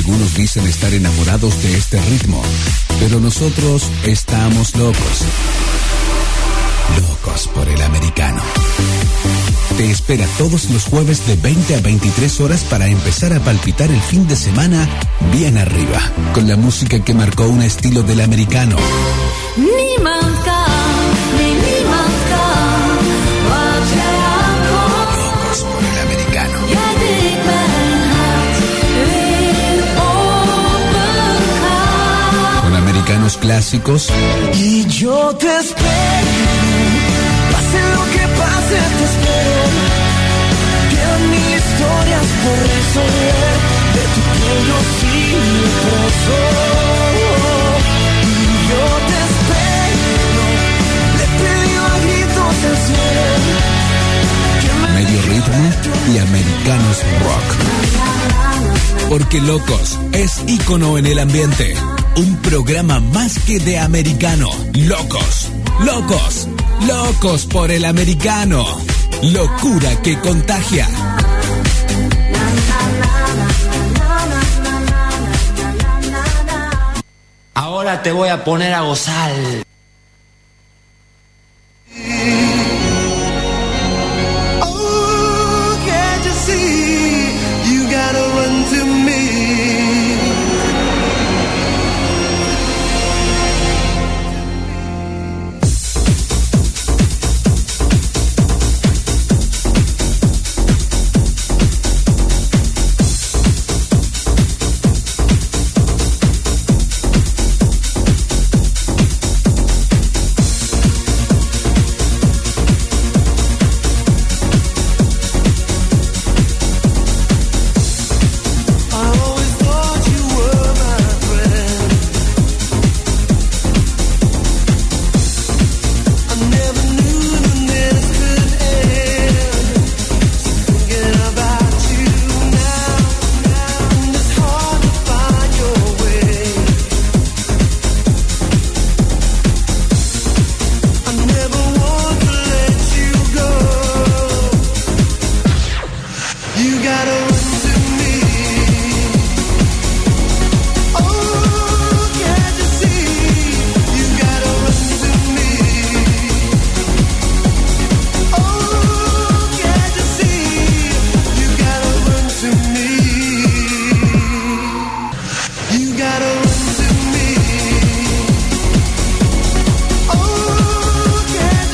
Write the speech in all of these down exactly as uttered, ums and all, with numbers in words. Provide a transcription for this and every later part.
Algunos dicen estar enamorados de este ritmo, pero nosotros estamos locos. Locos por el americano. Te espera todos los jueves de veinte a veintitrés horas para empezar a palpitar el fin de semana bien arriba, con la música que marcó un estilo del americano. Locos por el americano. Con americanos clásicos. Y yo te espero, pase lo que pase, te espero. Quedan mil historias por resolver, de tu cuello sigue preso. Y yo te espero, le pedí a gritos al cielo. Medio ritmo y americanos rock. Porque Locos es ícono en el ambiente. Un programa más que de americano. Locos, locos, locos por el americano. Locura que contagia. Ahora te voy a poner a gozar.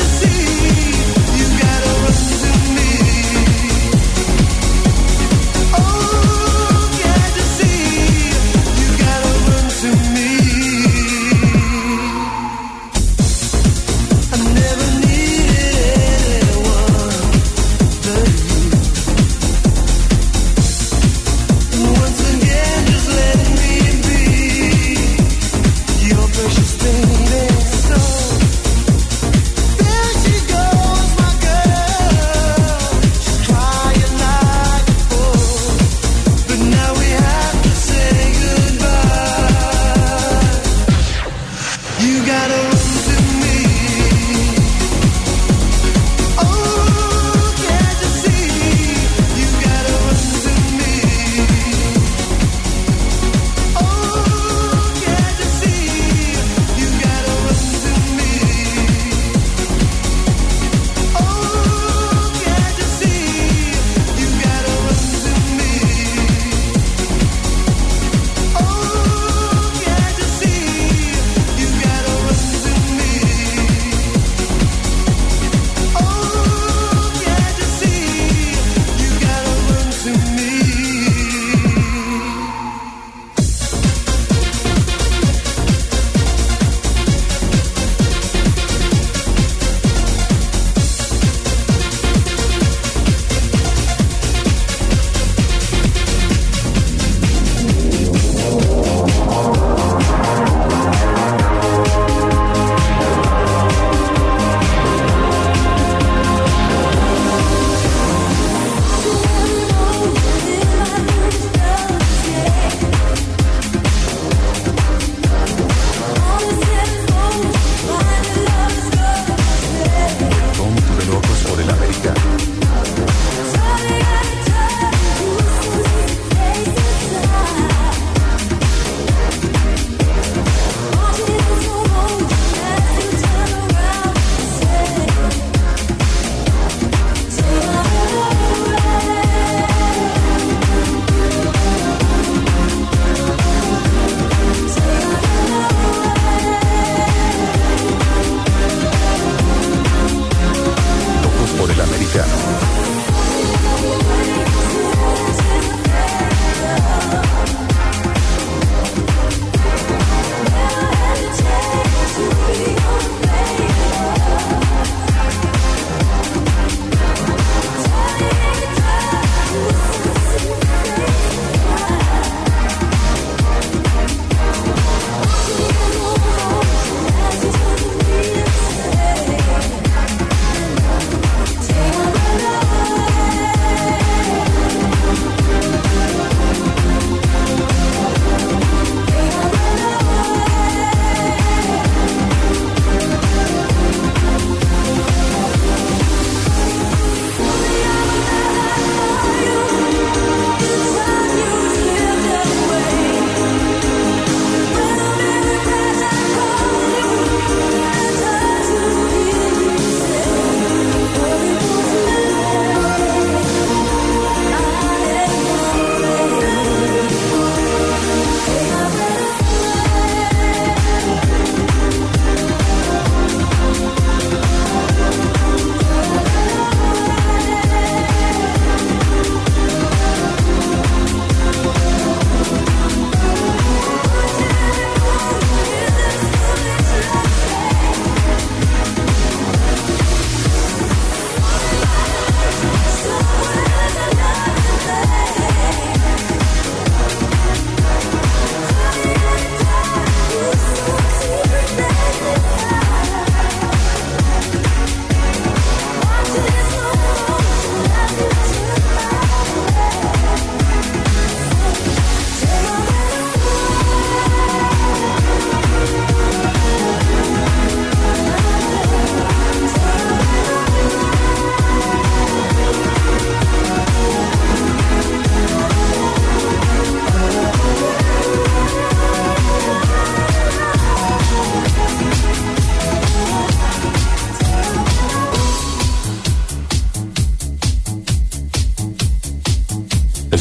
Oh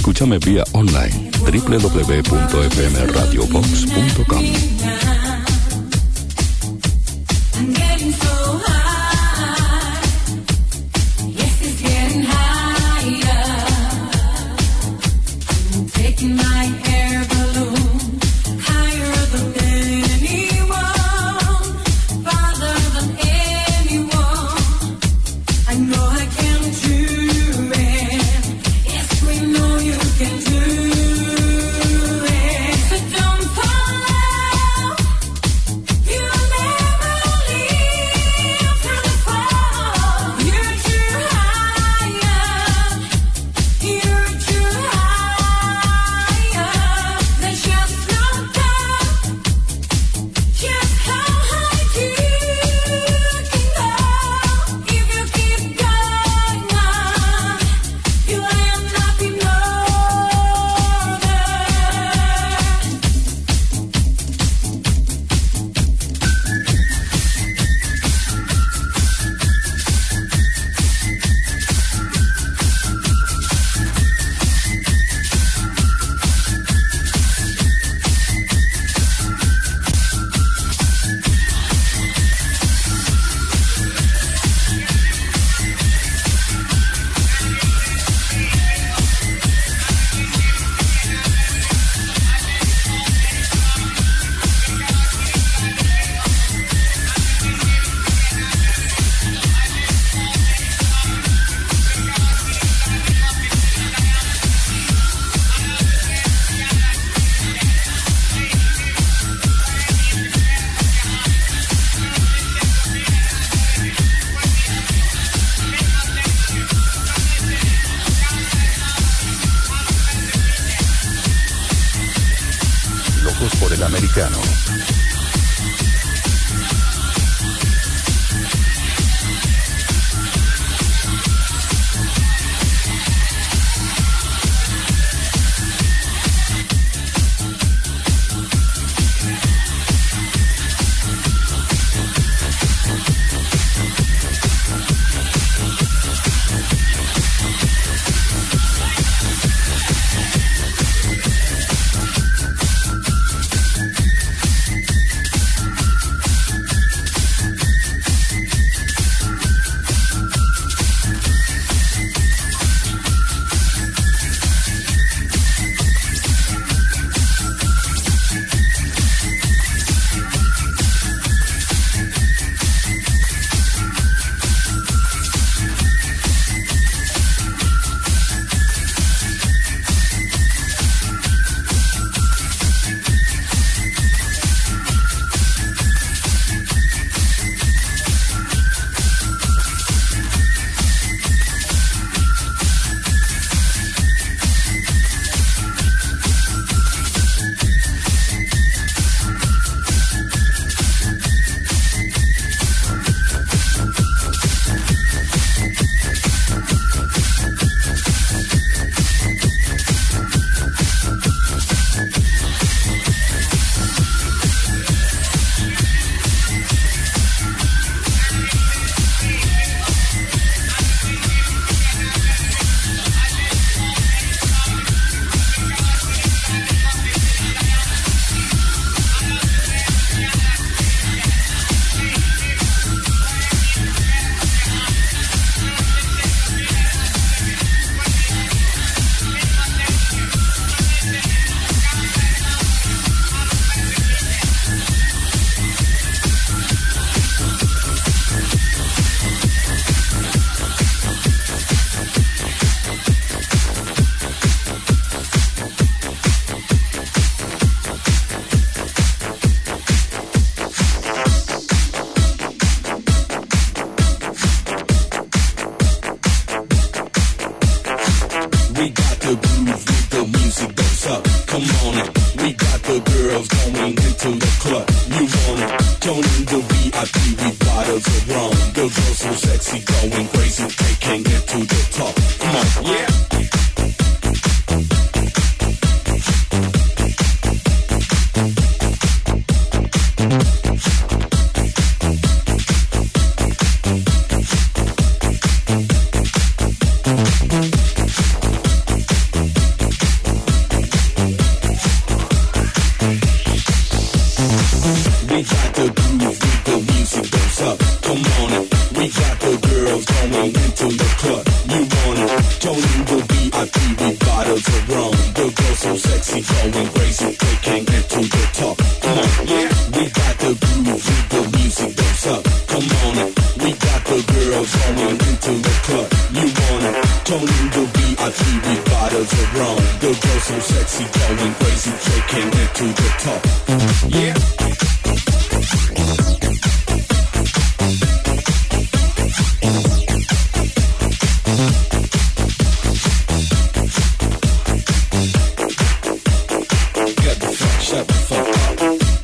Escúchame vía online doble u doble u doble u punto f m radio box punto com. the groove with the music goes up. Come on it. We got the girls going into the club. You want it? Joining the V I P with bottles of rum. The girls so sexy, going crazy, they can't get to the top. Come on, yeah. We got the groove with the music goes up. Come on it. We got the girls going into the club. You want it? Joining the V I P with bottles of rum. The girls so sexy, going crazy, they can't get to the top. Yeah. Shut the fuck up.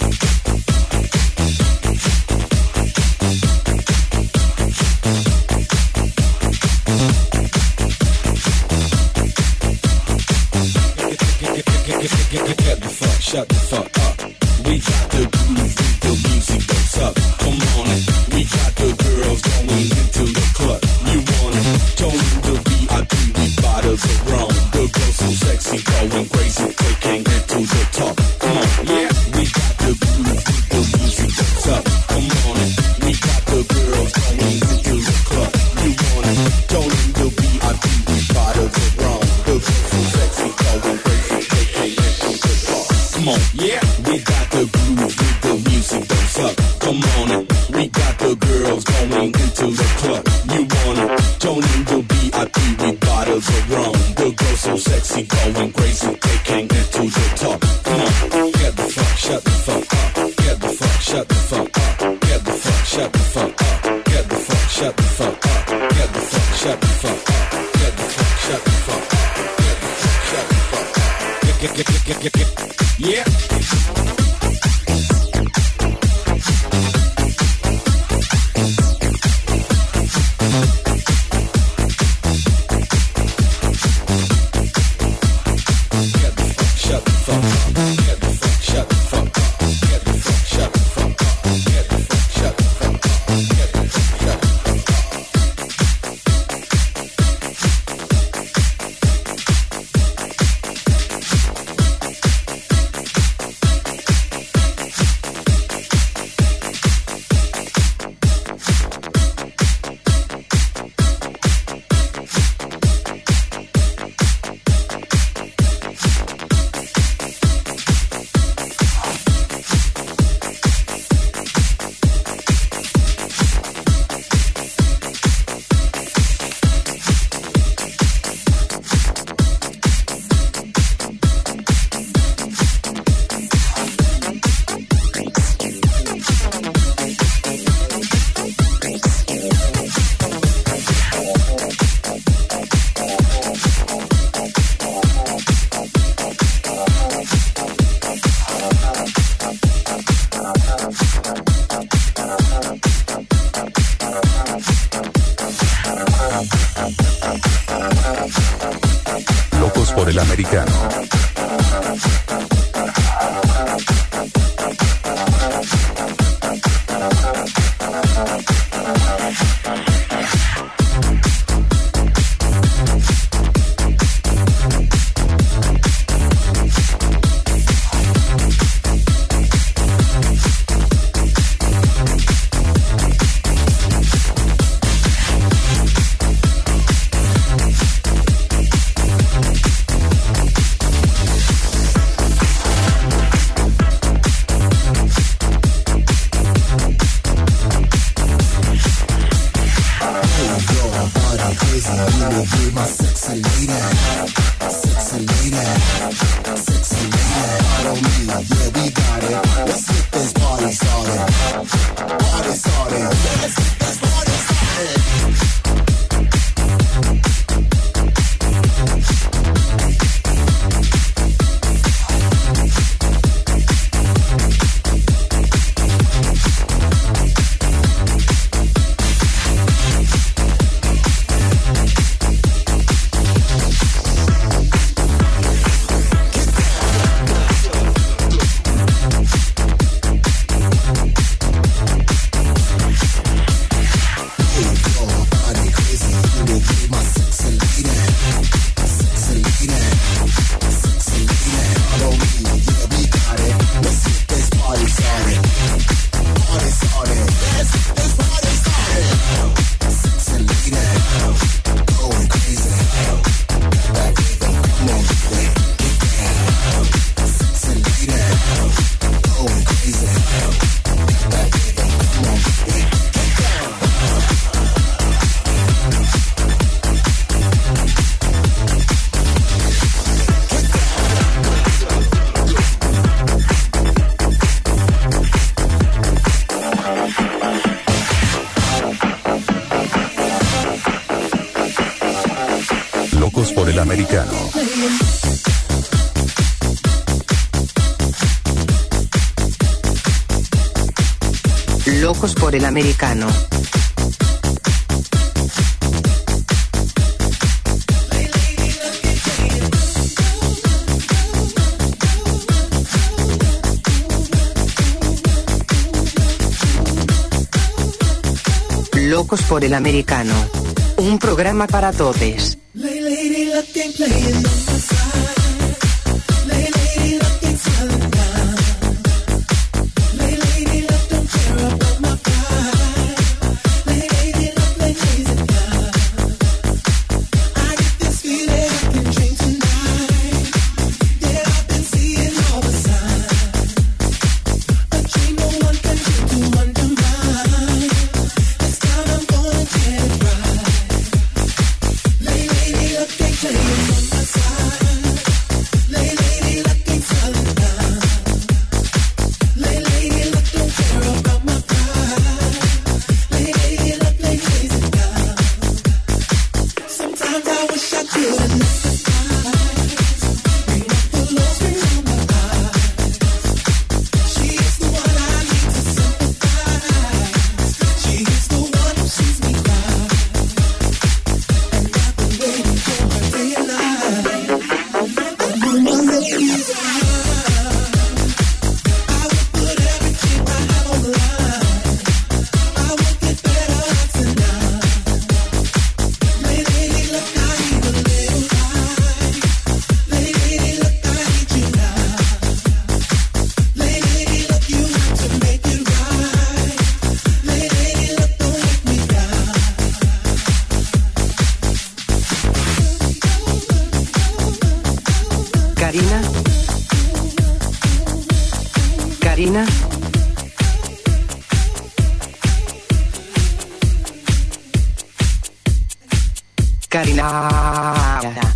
Get the fuck, shut the fuck up. We got the groove with the music goes up. Come on it. We got the girls going into the club. You want it? Joining the V I P with bottles of rum. The girls so sexy, going crazy, they can't get to the top. Come on, yeah. We got the groove with the music goes up. Come on it. We got the girls going into the club. You want it? Joining the V I P with bottles of rum. The girls so sexy, going crazy, they can't get to the top. Come on, yeah. We got the groove with the music goes up. Come on it. We got the girls going into the club. You want it? Joining the V I P with bottles of rum. The girls so sexy, going crazy, they can't get to the top. Come on, get the fuck, shut the fuck up. Get the fuck, shut the fuck up. Get the fuck, shut the fuck up. Get the fuck, shut the fuck up. Get the fuck, shut the fuck up. Get the fuck, shut the fuck up. Get the fuck, shut the fuck up. Get, get, get, get, get, get. Yeah. Locos por el americano. Americano. Locos por el Americano. Locos por el Americano. Un programa para todes. Karina. Karina.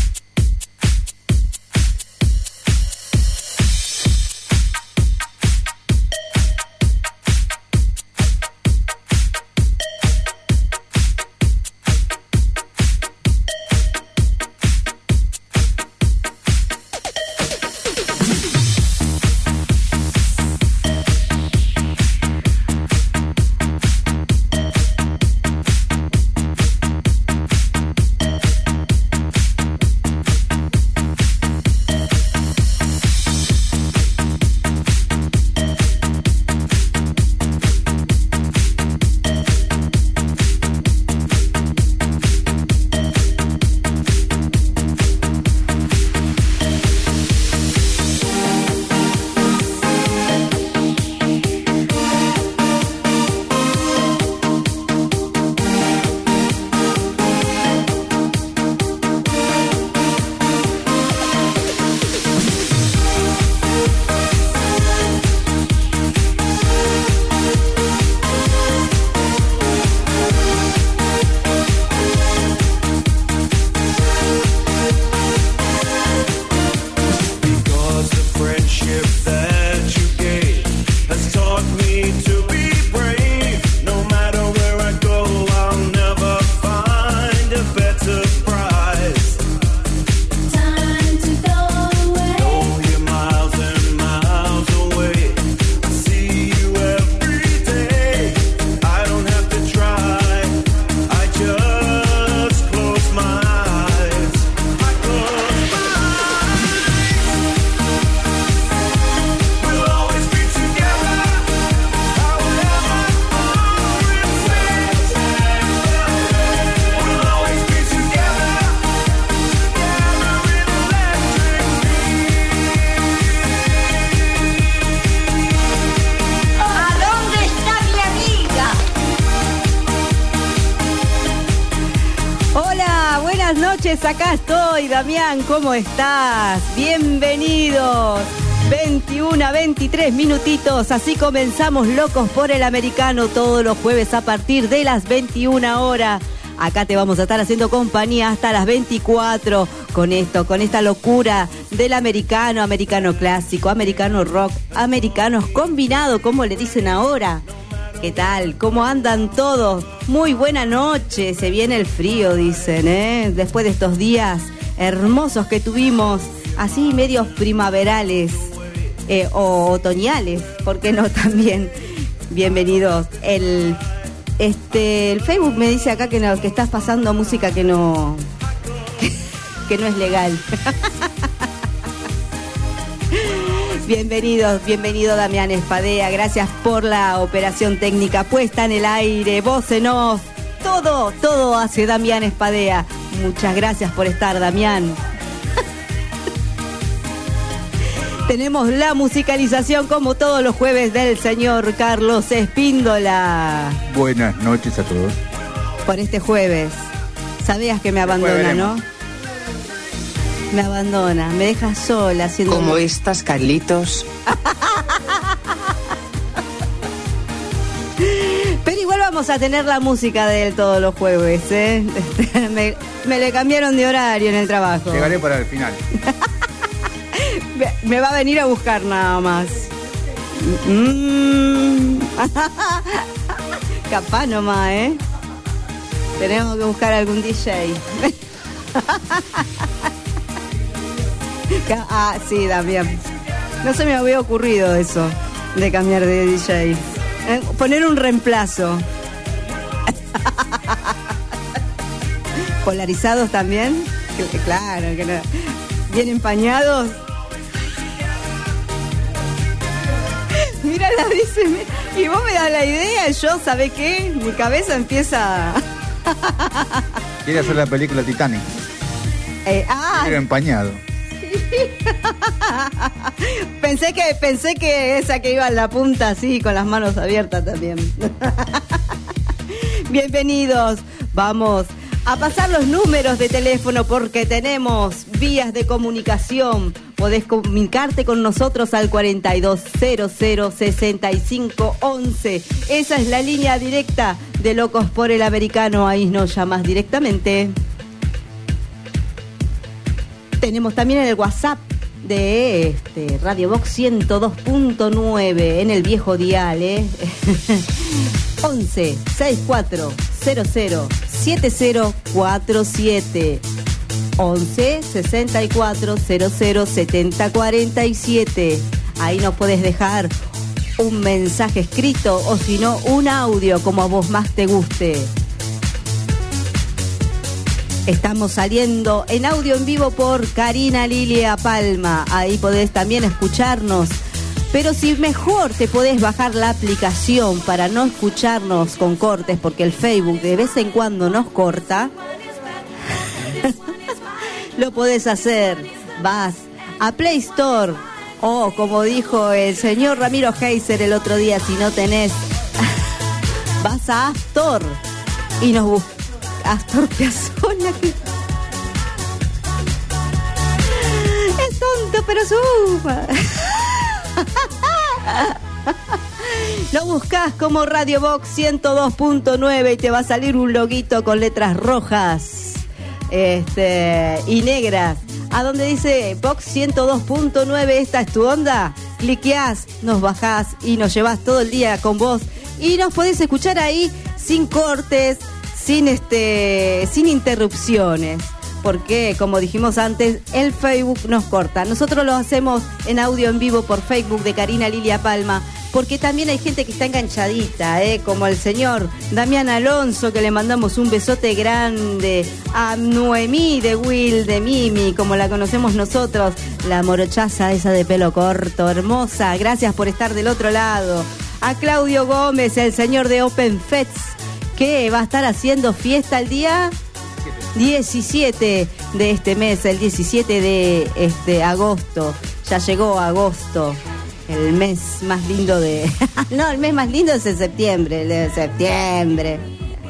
Acá estoy, Damián, ¿cómo estás? Bienvenidos. veintiuno a veintitrés minutitos, así comenzamos Locos por el Americano todos los jueves a partir de las veintiuna horas. Acá te vamos a estar haciendo compañía hasta las veinticuatro con esto, con esta locura del americano, americano clásico, americano rock, americanos combinado, como le dicen ahora. ¿Qué tal? ¿Cómo andan todos? Muy buena noche, se viene el frío, dicen, ¿eh? Después de estos días hermosos que tuvimos, así medios primaverales eh, o otoñales, ¿por qué no también? Bienvenidos. El, este, el Facebook me dice acá que, no, que estás pasando música que no, que, que no es legal. Bienvenidos, bienvenido Damián Espadea, gracias por la operación técnica puesta en el aire, voz en off, todo, todo hace Damián Espadea. Muchas gracias por estar, Damián. Tenemos la musicalización como todos los jueves del señor Carlos Espíndola. Buenas noches a todos. Por este jueves. Sabías que me abandona, ¿no? Me abandona, me deja sola haciendo... ¿Cómo estás, Carlitos? Pero igual vamos a tener la música de él todos los jueves, ¿eh? me, me le cambiaron de horario en el trabajo. Llegaré para el final. me, me va a venir a buscar nada más. Mm. Capaz nomás, ¿eh? Tenemos que buscar algún D J. Ah, sí, Damián. No se me había ocurrido eso, de cambiar de D J. Eh, poner un reemplazo. ¿Polarizados también? Claro, que no. Bien empañados. Mira, la dice, y vos me das la idea, yo, ¿sabés qué? Mi cabeza empieza... Quiere hacer la película Titanic. Eh, ah, Pero empañado. pensé que pensé que esa que iba en la punta así con las manos abiertas también. Bienvenidos, vamos a pasar los números de teléfono porque tenemos vías de comunicación. Podés comunicarte con nosotros al cuarenta y dos cero cero sesenta y cinco once. Esa es la línea directa de Locos por el Americano. Ahí nos llamas directamente. Tenemos también el WhatsApp de este, Radio Box ciento dos punto nueve en el viejo dial, ¿eh? once sesenta y cuatro cero cero siete cero cuatro siete. once sesenta y cuatro cero cero setenta cuarenta y siete. Ahí nos podés dejar un mensaje escrito o si no un audio como a vos más te guste. Estamos saliendo en audio en vivo por Karina Lilia Palma. Ahí podés también escucharnos. Pero si mejor te podés bajar la aplicación para no escucharnos con cortes, porque el Facebook de vez en cuando nos corta, lo podés hacer. Vas a Play Store o, como dijo el señor Ramiro Heiser el otro día, si no tenés, vas a App Store y nos buscas. Astor Piazzolla. Es tonto, pero suma. Lo buscas como Radio Box ciento dos punto nueve y te va a salir un loguito con letras rojas este, y negras. A donde dice Box ciento dos punto nueve, esta es tu onda. Cliqueás, nos bajás y nos llevas todo el día con vos. Y nos podés escuchar ahí sin cortes, sin este, sin interrupciones, porque como dijimos antes, el Facebook nos corta. Nosotros lo hacemos en audio en vivo por Facebook de Karina Lilia Palma, porque también hay gente que está enganchadita, ¿eh? Como el señor Damián Alonso, que le mandamos un besote grande, a Noemí de Will, de Mimi, como la conocemos nosotros, la morochaza esa de pelo corto, hermosa, gracias por estar del otro lado. A Claudio Gómez, el señor de Open Fets, que va a estar haciendo fiesta el día diecisiete de este mes, el diecisiete de este agosto. Ya llegó agosto, el mes más lindo de... No, el mes más lindo es el septiembre, el de septiembre.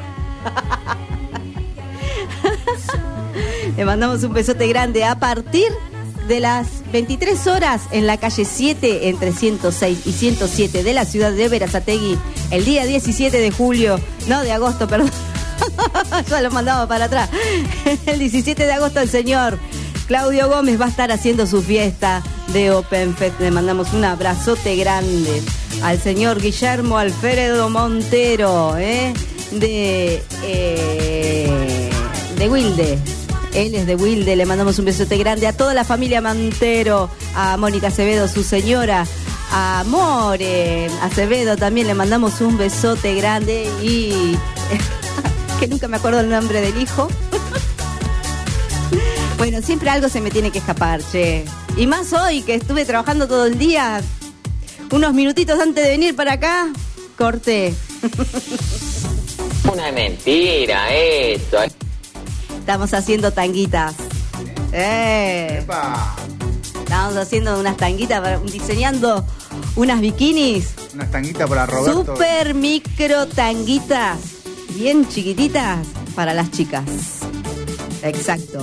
Le mandamos un besote grande. A partir de las veintitrés horas en la calle siete, entre ciento seis y ciento siete de la ciudad de Berazategui, el día diecisiete de julio, no de agosto, perdón, ya lo mandaba para atrás, el diecisiete de agosto el señor Claudio Gómez va a estar haciendo su fiesta de Open Fest. Le mandamos un abrazote grande al señor Guillermo Alfredo Montero, ¿eh? de, eh, de Wilde. Él es de Wilde, le mandamos un besote grande a toda la familia Mantero, a Mónica Acevedo, su señora, a More Acevedo también le mandamos un besote grande y que nunca me acuerdo el nombre del hijo. Bueno, siempre algo se me tiene que escapar, che. Y más hoy que estuve trabajando todo el día, unos minutitos antes de venir para acá, corté. Una mentira esto. Estamos haciendo tanguitas. Eh. ¡Epa! Estamos haciendo unas tanguitas, para- diseñando unas bikinis. Unas tanguitas para Roberto. Super micro tanguitas, bien chiquititas para las chicas. Exacto.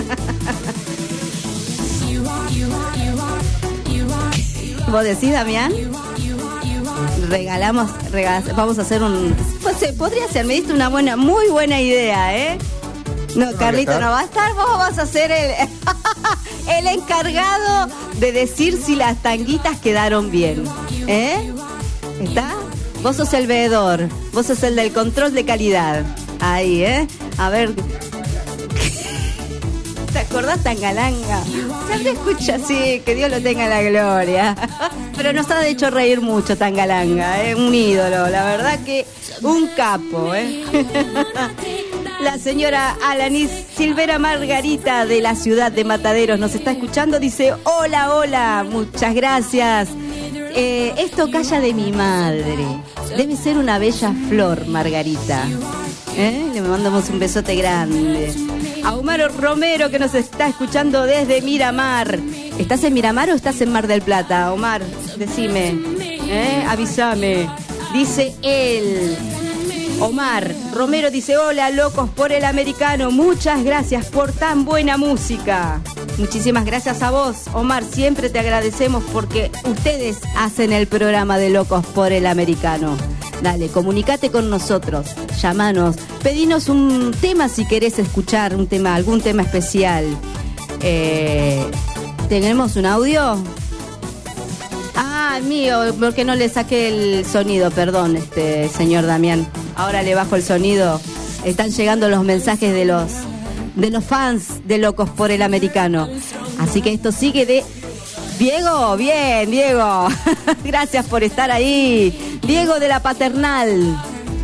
¿Vos decís, Damián? Regalamos, regal- vamos a hacer un... Pues, eh, podría ser, me diste una buena, muy buena idea, ¿eh? No, ¿No Carlito voy a estar? no va a estar, vos vas a ser el, el encargado de decir si las tanguitas quedaron bien. ¿Eh? ¿Está? Vos sos el veedor, vos sos el del control de calidad. Ahí, ¿eh? A ver... ¿Te acordás, Tangalanga? Siempre escucha así, que Dios lo tenga en la gloria. Pero nos ha hecho reír mucho Tangalanga, ¿eh? Un ídolo, la verdad que un capo, ¿eh? La señora Alanis Silvera Margarita de la ciudad de Mataderos nos está escuchando, dice, hola, hola, muchas gracias. Eh, esto calla de mi madre. Debe ser una bella flor, Margarita. ¿Eh? Le mandamos un besote grande. A Omar Romero que nos está escuchando desde Miramar. ¿Estás en Miramar o estás en Mar del Plata? Omar, decime, ¿eh? Avísame. Dice él. Omar Romero dice, hola locos por el americano, muchas gracias por tan buena música. Muchísimas gracias a vos, Omar, siempre te agradecemos porque ustedes hacen el programa de Locos por el Americano. Dale, comunicate con nosotros, llamanos, pedinos un tema si querés escuchar, un tema, algún tema especial. Eh, ¿Tenemos un audio? Ah, mío, porque no le saqué el sonido, perdón, este señor Damián. Ahora le bajo el sonido. Están llegando los mensajes de los de los fans de Locos por el Americano. Así que esto sigue de Diego, bien, Diego. Gracias por estar ahí. Diego de la Paternal.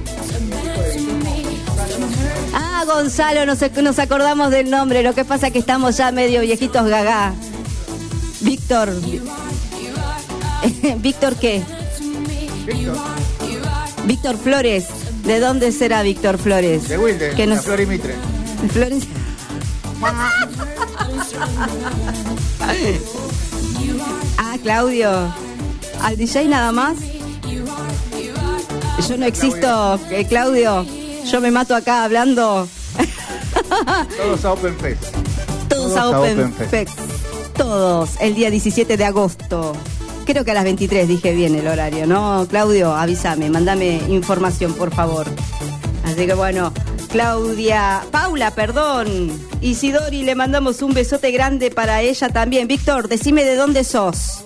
Ah, Gonzalo, nos, nos acordamos del nombre. Lo que pasa es que estamos ya medio viejitos gaga. Víctor. ¿Víctor qué? Víctor. Víctor Flores. ¿De dónde será Víctor Flores? De Wilde, Que nos... la Flor y Mitre. Flores. Ah, Claudio. ¿Al D J nada más? Yo no existo, eh, Claudio. Yo me mato acá hablando. Todos a Open Fest. Todos, Todos a Open, Open Fest. Fest. Todos, el día diecisiete de agosto. Creo que a las veintitrés dije bien el horario, ¿no? Claudio, avísame, mándame información, por favor. Así que bueno, Claudia, Paula, perdón. Isidori, le mandamos un besote grande para ella también. Víctor, decime de dónde sos.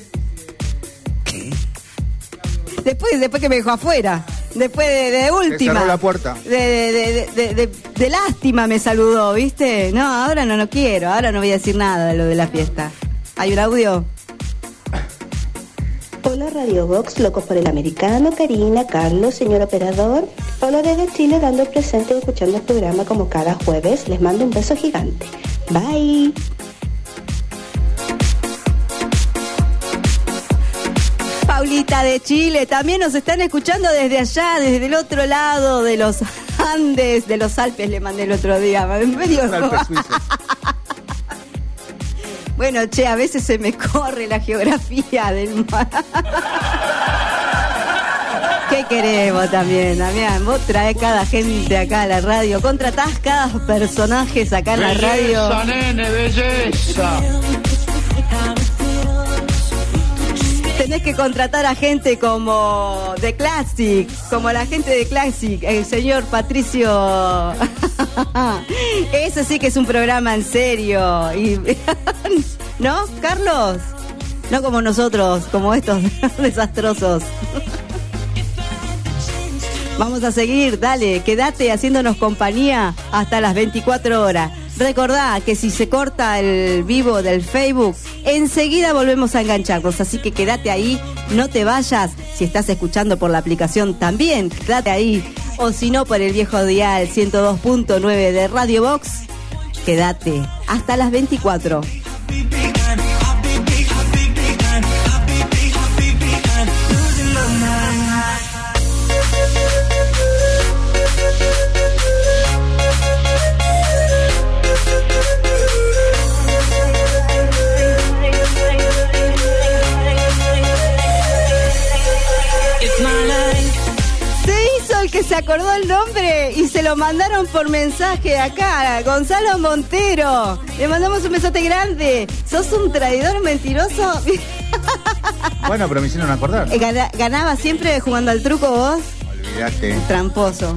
Después, después que me dejó afuera. Después de, de última. Te cerró la puerta. De, de, de, de, de, de lástima me saludó, ¿viste? No, ahora no, no quiero. Ahora no voy a decir nada de lo de la fiesta. ¿Hay un audio? Hola Radio Box, Locos por el Americano, Karina, Carlos, señor operador. Hola desde Chile, dando el presente y escuchando el programa como cada jueves. Les mando un beso gigante. Bye. Paulita de Chile, también nos están escuchando desde allá, desde el otro lado de los Andes, de los Alpes, le mandé el otro día. Medio... Bueno, che, a veces se me corre la geografía del mar. ¿Qué queremos también, Damián? Vos traés cada gente acá a la radio, contratás cada personajes acá en la radio. Belleza, nene, belleza. Tenés que contratar a gente como The Classic, como la gente de Classic, el señor Patricio. Eso sí que es un programa en serio. Y... ¿No, Carlos? No como nosotros, como estos desastrosos. Vamos a seguir, dale, quédate haciéndonos compañía hasta las veinticuatro horas. Recordá que si se corta el vivo del Facebook, enseguida volvemos a engancharnos, así que quédate ahí, no te vayas. Si estás escuchando por la aplicación también, quédate ahí, o si no por el viejo dial ciento dos punto nueve de Radio Box, quédate hasta las veinticuatro. Que se acordó el nombre y se lo mandaron por mensaje acá, Gonzalo Montero. Le mandamos un besote grande. ¿Sos un traidor mentiroso? Bueno, pero me hicieron acordar. Gana, ¿Ganaba siempre jugando al truco vos? Olvídate. Tramposo.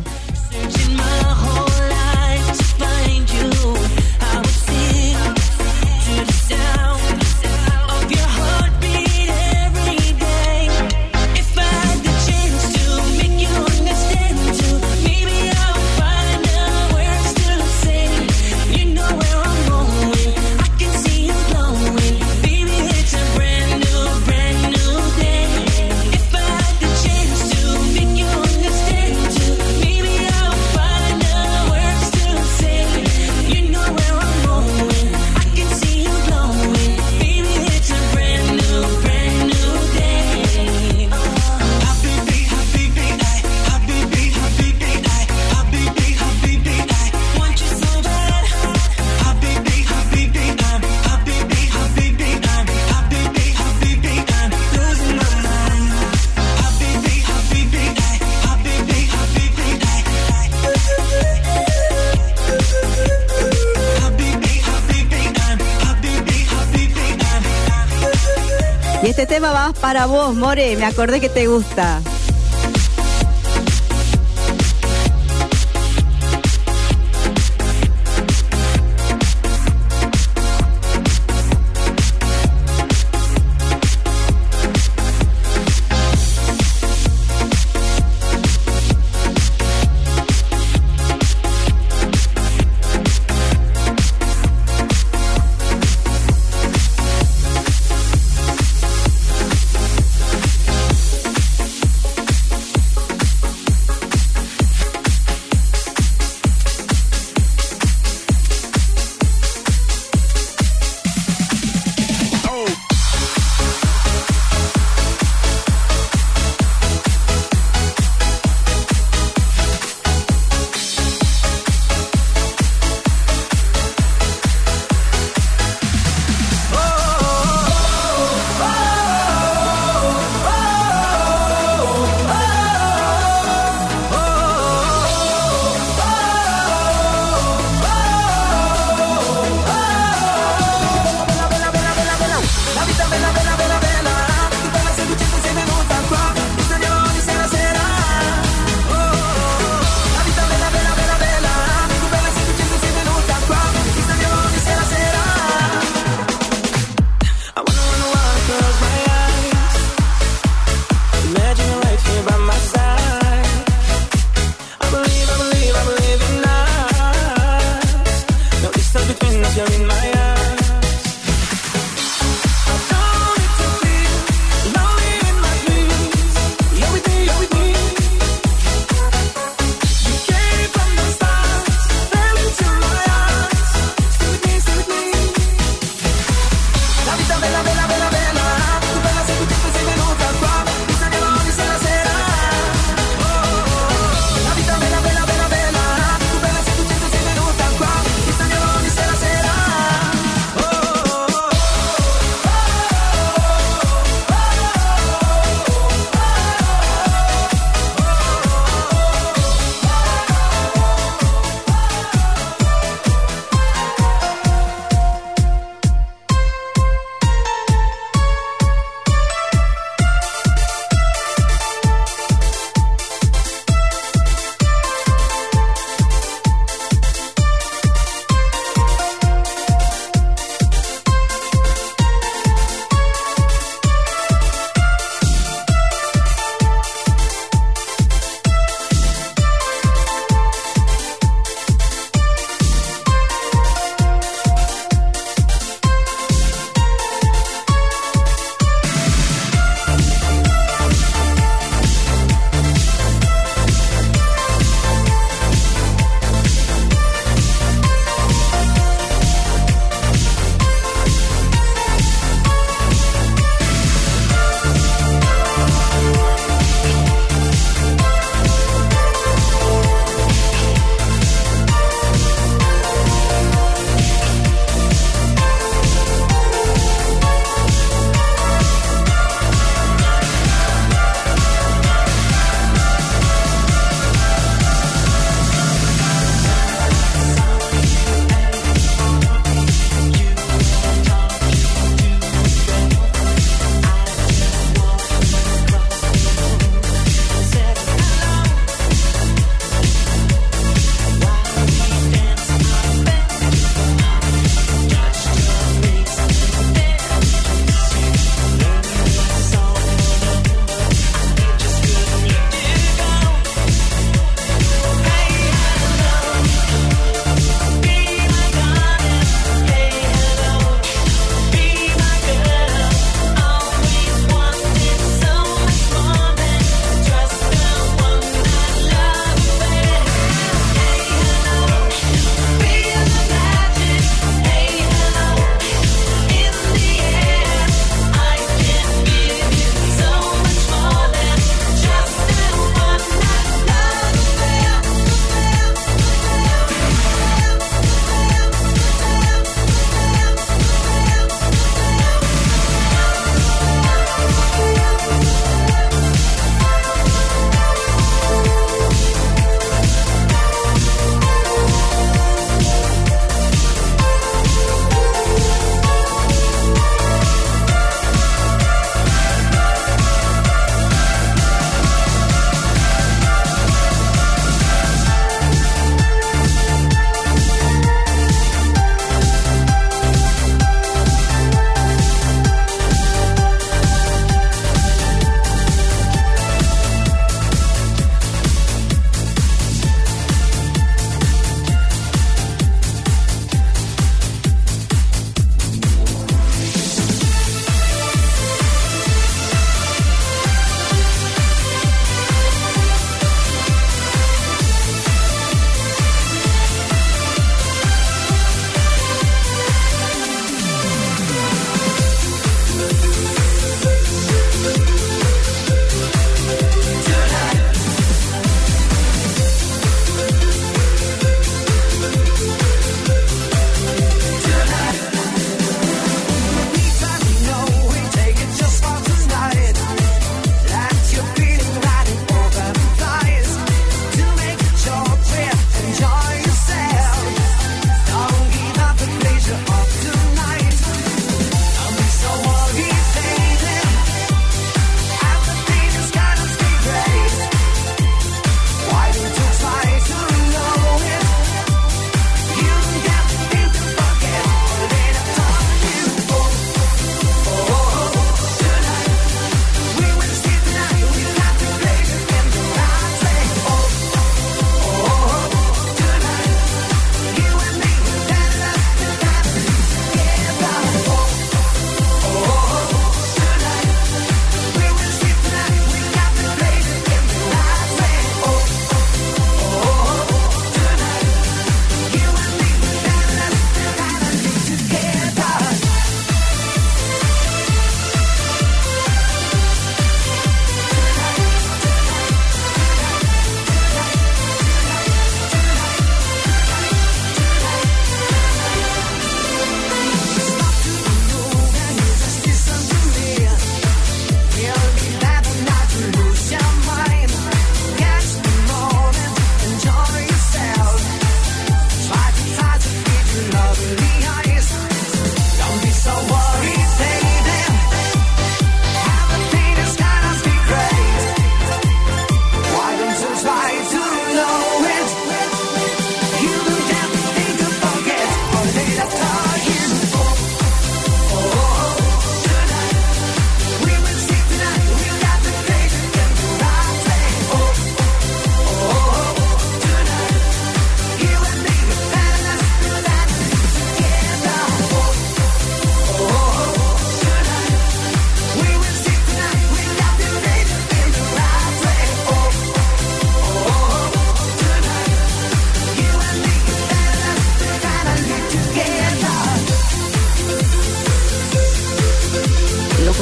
Y este tema va para vos, More, me acordé que te gusta.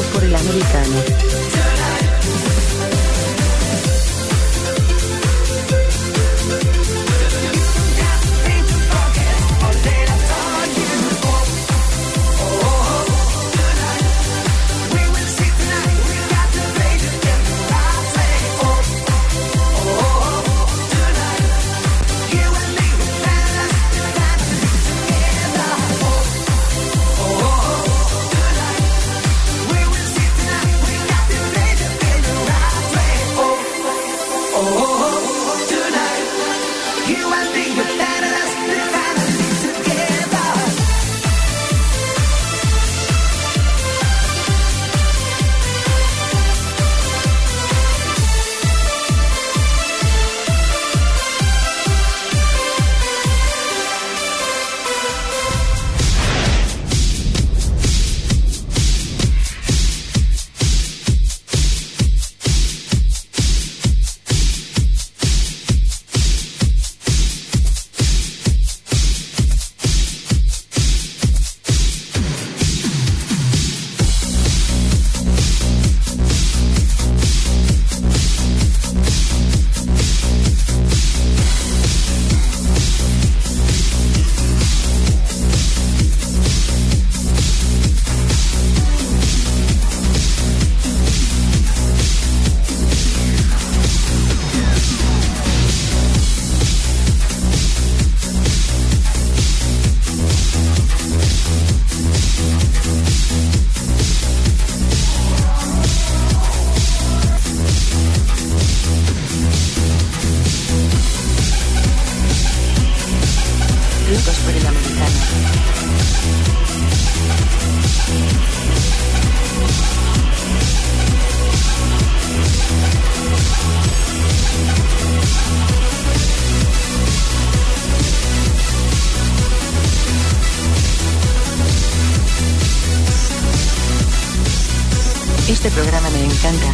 Locos por el Americano. Este programa me encanta.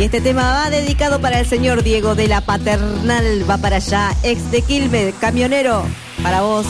este tema va dedicado para el señor Diego de la Paternal, va para allá, ex de Quilmes, camionero, para vos.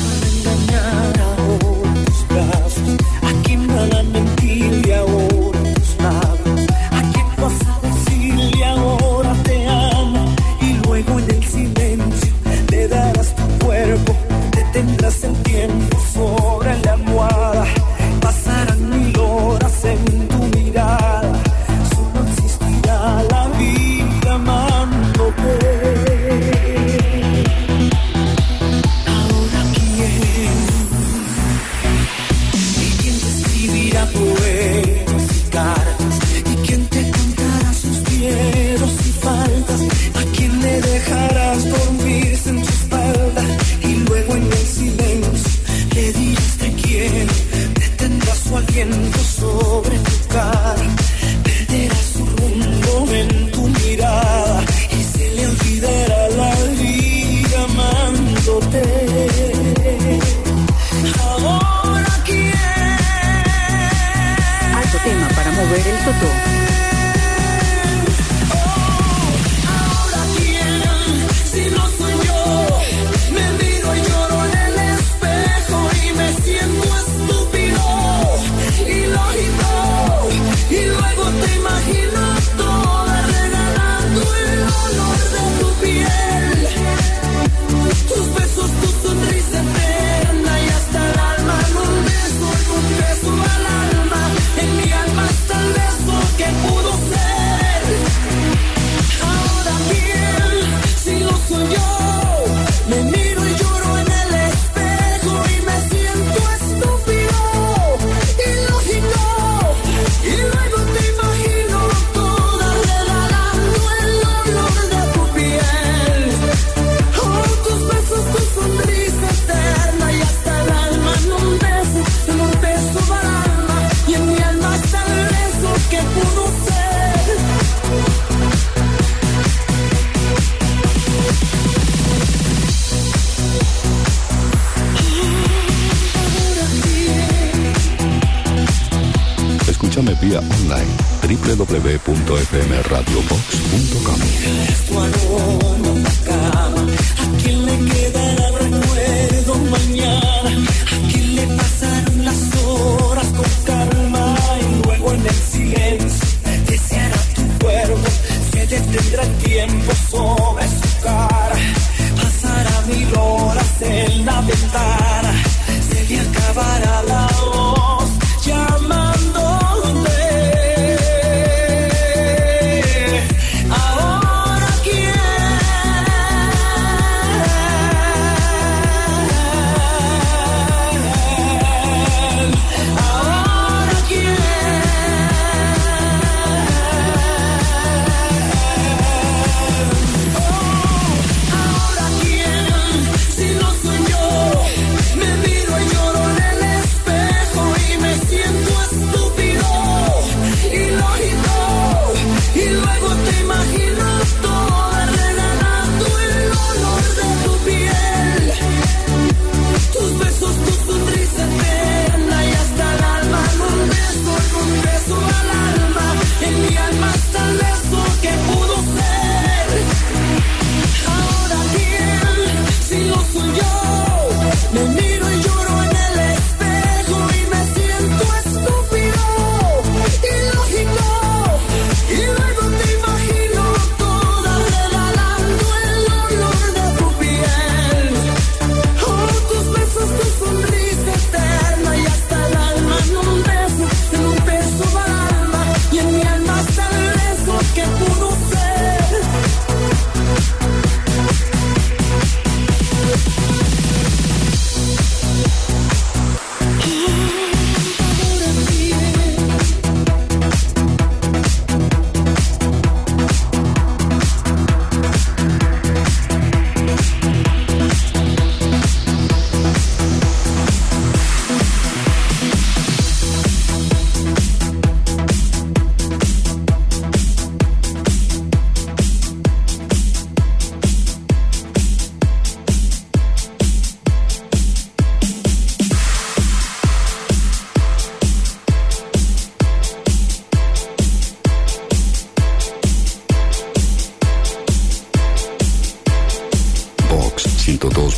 ¿A quién van a mentirle ahora tus labios? ¿A quién vas a decirle ahora te amo? Y luego en el silencio le darás tu cuerpo, detendrás el tiempo sobre la almohada. Pasarán mil horas en tu mirada, solo existirá la vida amándote. Poemas y cartas, y quién te contará sus miedos y faltas, a quién le dejarás dormirse en tu espalda, y luego en el silencio le dirás te quiero, detendrás su aliento sobre tu cara, perderás su rumbo en tu mirada, y se le olvidará la vida amándote. Ahora quién tema para mover el totó. Oh, ahora quién, si no soy yo, me miro y lloro en el espejo y me siento estúpido, ilógico, y luego te imagino toda regalando el olor de tu piel, tus besos, tu sonrisa eterna y hasta el alma en un beso, un beso al alma. En mi alma está el beso que pudo ser. Ahora bien, si no soy yo, me miro y lloro en el espejo y me siento estúpido, ilógico, y luego te imagino toda regalando el olor de tu piel. Oh, tus besos, tu sonrisa eterna y hasta el alma en un beso, en un beso para el alma. Y en mi alma está el beso que pudo ser. Escúchame vía online doble u doble u doble u punto f m radio box punto com. Tu aroma en la cama, ¿a quién le quedará el recuerdo mañana? ¿A quién le pasaron las horas con calma? Y luego en el silencio deseará tu cuerpo, se detendrá el tiempo sobre su cara. Pasará mil horas en la ventana, se le acabará la voz llamándote. Ahora quién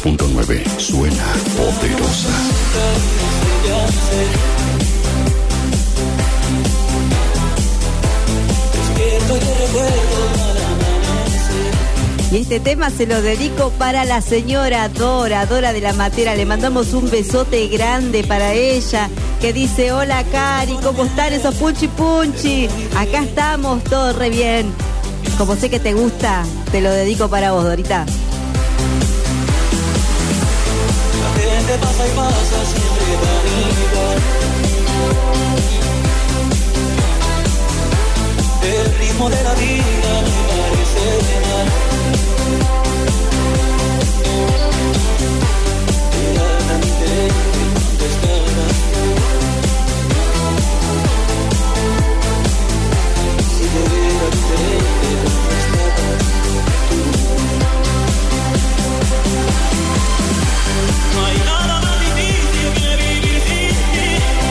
punto nueve. Suena poderosa. Y este tema se lo dedico para la señora Dora, Dora de la Matera. Le mandamos un besote grande para ella, que dice: hola Cari, ¿cómo están esos punchi punchi? Acá estamos, todo re bien. Como sé que te gusta, te lo dedico para vos, Dorita. La gente pasa y pasa siempre tan igual. El ritmo de la vida me parece mal. Era tan diferente cuando estabas tú. Si te era diferente cuando estabas tú. No hay nada más difícil que vivir sin ti.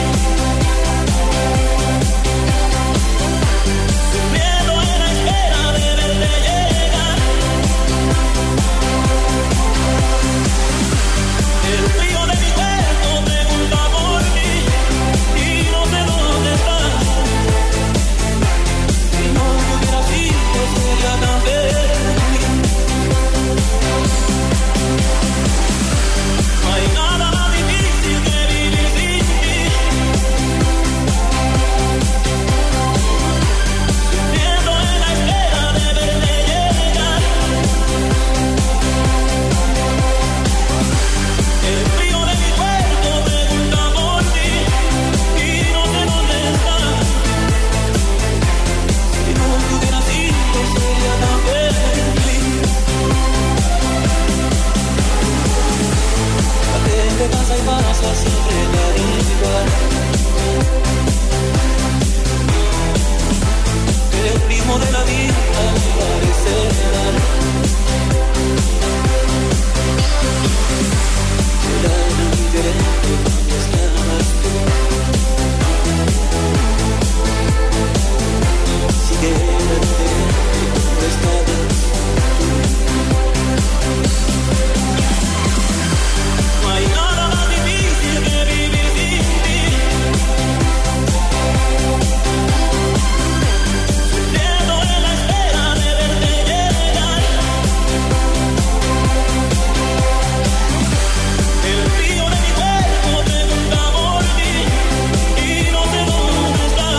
Sufriendo en la espera de verte llegar. El frío de mi cuerpo pregunta por mí y no sé dónde estás. Si no me hubiera visto sería tan feliz. No hay nada más difícil que vivir sin ti. Sufriendo en la espera de verte llegar. El frío de mi cuerpo pregunta por ti y no sé dónde estás. Si no me hubiera visto sería tan feliz. La gente pasa y pasa siempre tan igual. El ritmo de la vida me parece mal. Era tan diferente cuando estabas tú. Sí que era diferente cuando estabas tú. No hay nada más difícil que vivir sin ti. Sufriendo en la espera de verte llegar. El frío de mi cuerpo pregunta por ti y no sé dónde estás.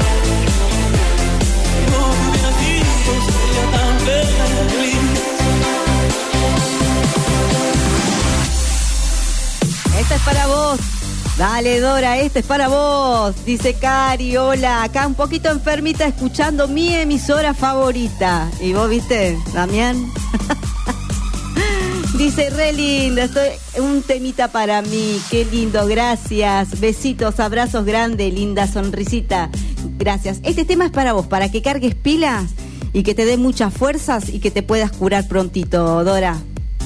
Si no me hubieras visto sería tan feliz. Esta es para vos. Dale, Dora, esta es para vos. Dice Cari, hola. Acá un poquito enfermita escuchando mi emisora favorita. ¿Y vos viste, Damián? Dice, re lindo, estoy un temita para mí. Qué lindo, gracias. Besitos, abrazos grandes, linda sonrisita. Gracias. Este tema es para vos, para que cargues pilas y que te dé muchas fuerzas y que te puedas curar prontito, Dora.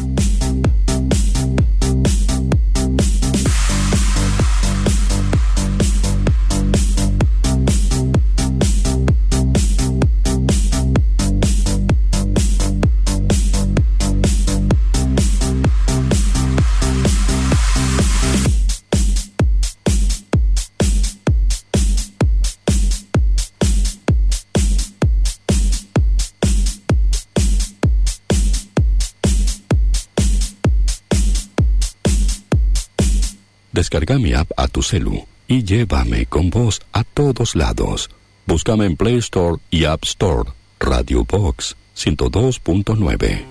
Descarga mi app a tu celu y llévame con vos a todos lados. Búscame en Play Store y App Store. Radio Box ciento dos punto nueve.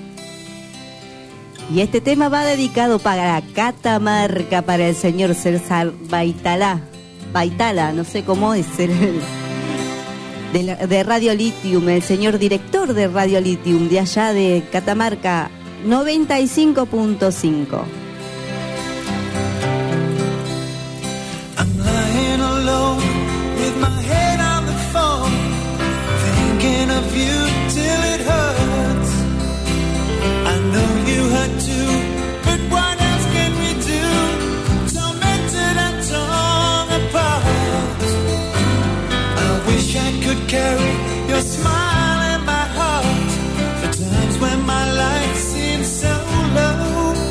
Y este tema va dedicado para Catamarca, para el señor César Baitala. Baitala, no sé cómo es el, de, la, de Radio Lithium, el señor director de Radio Lithium, de allá de Catamarca, noventa y cinco punto cinco. I'm lying alone with my head on the phone, thinking of you till it hurts. I know you hurt too, but what else can we do? Tormented and torn apart. I wish I could carry your smile in my heart for times when my life seems so low.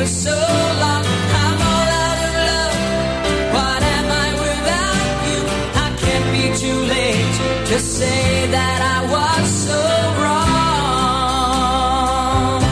for so long. I'm all out of love. What am I without you? I can't be too late to say that I was so wrong.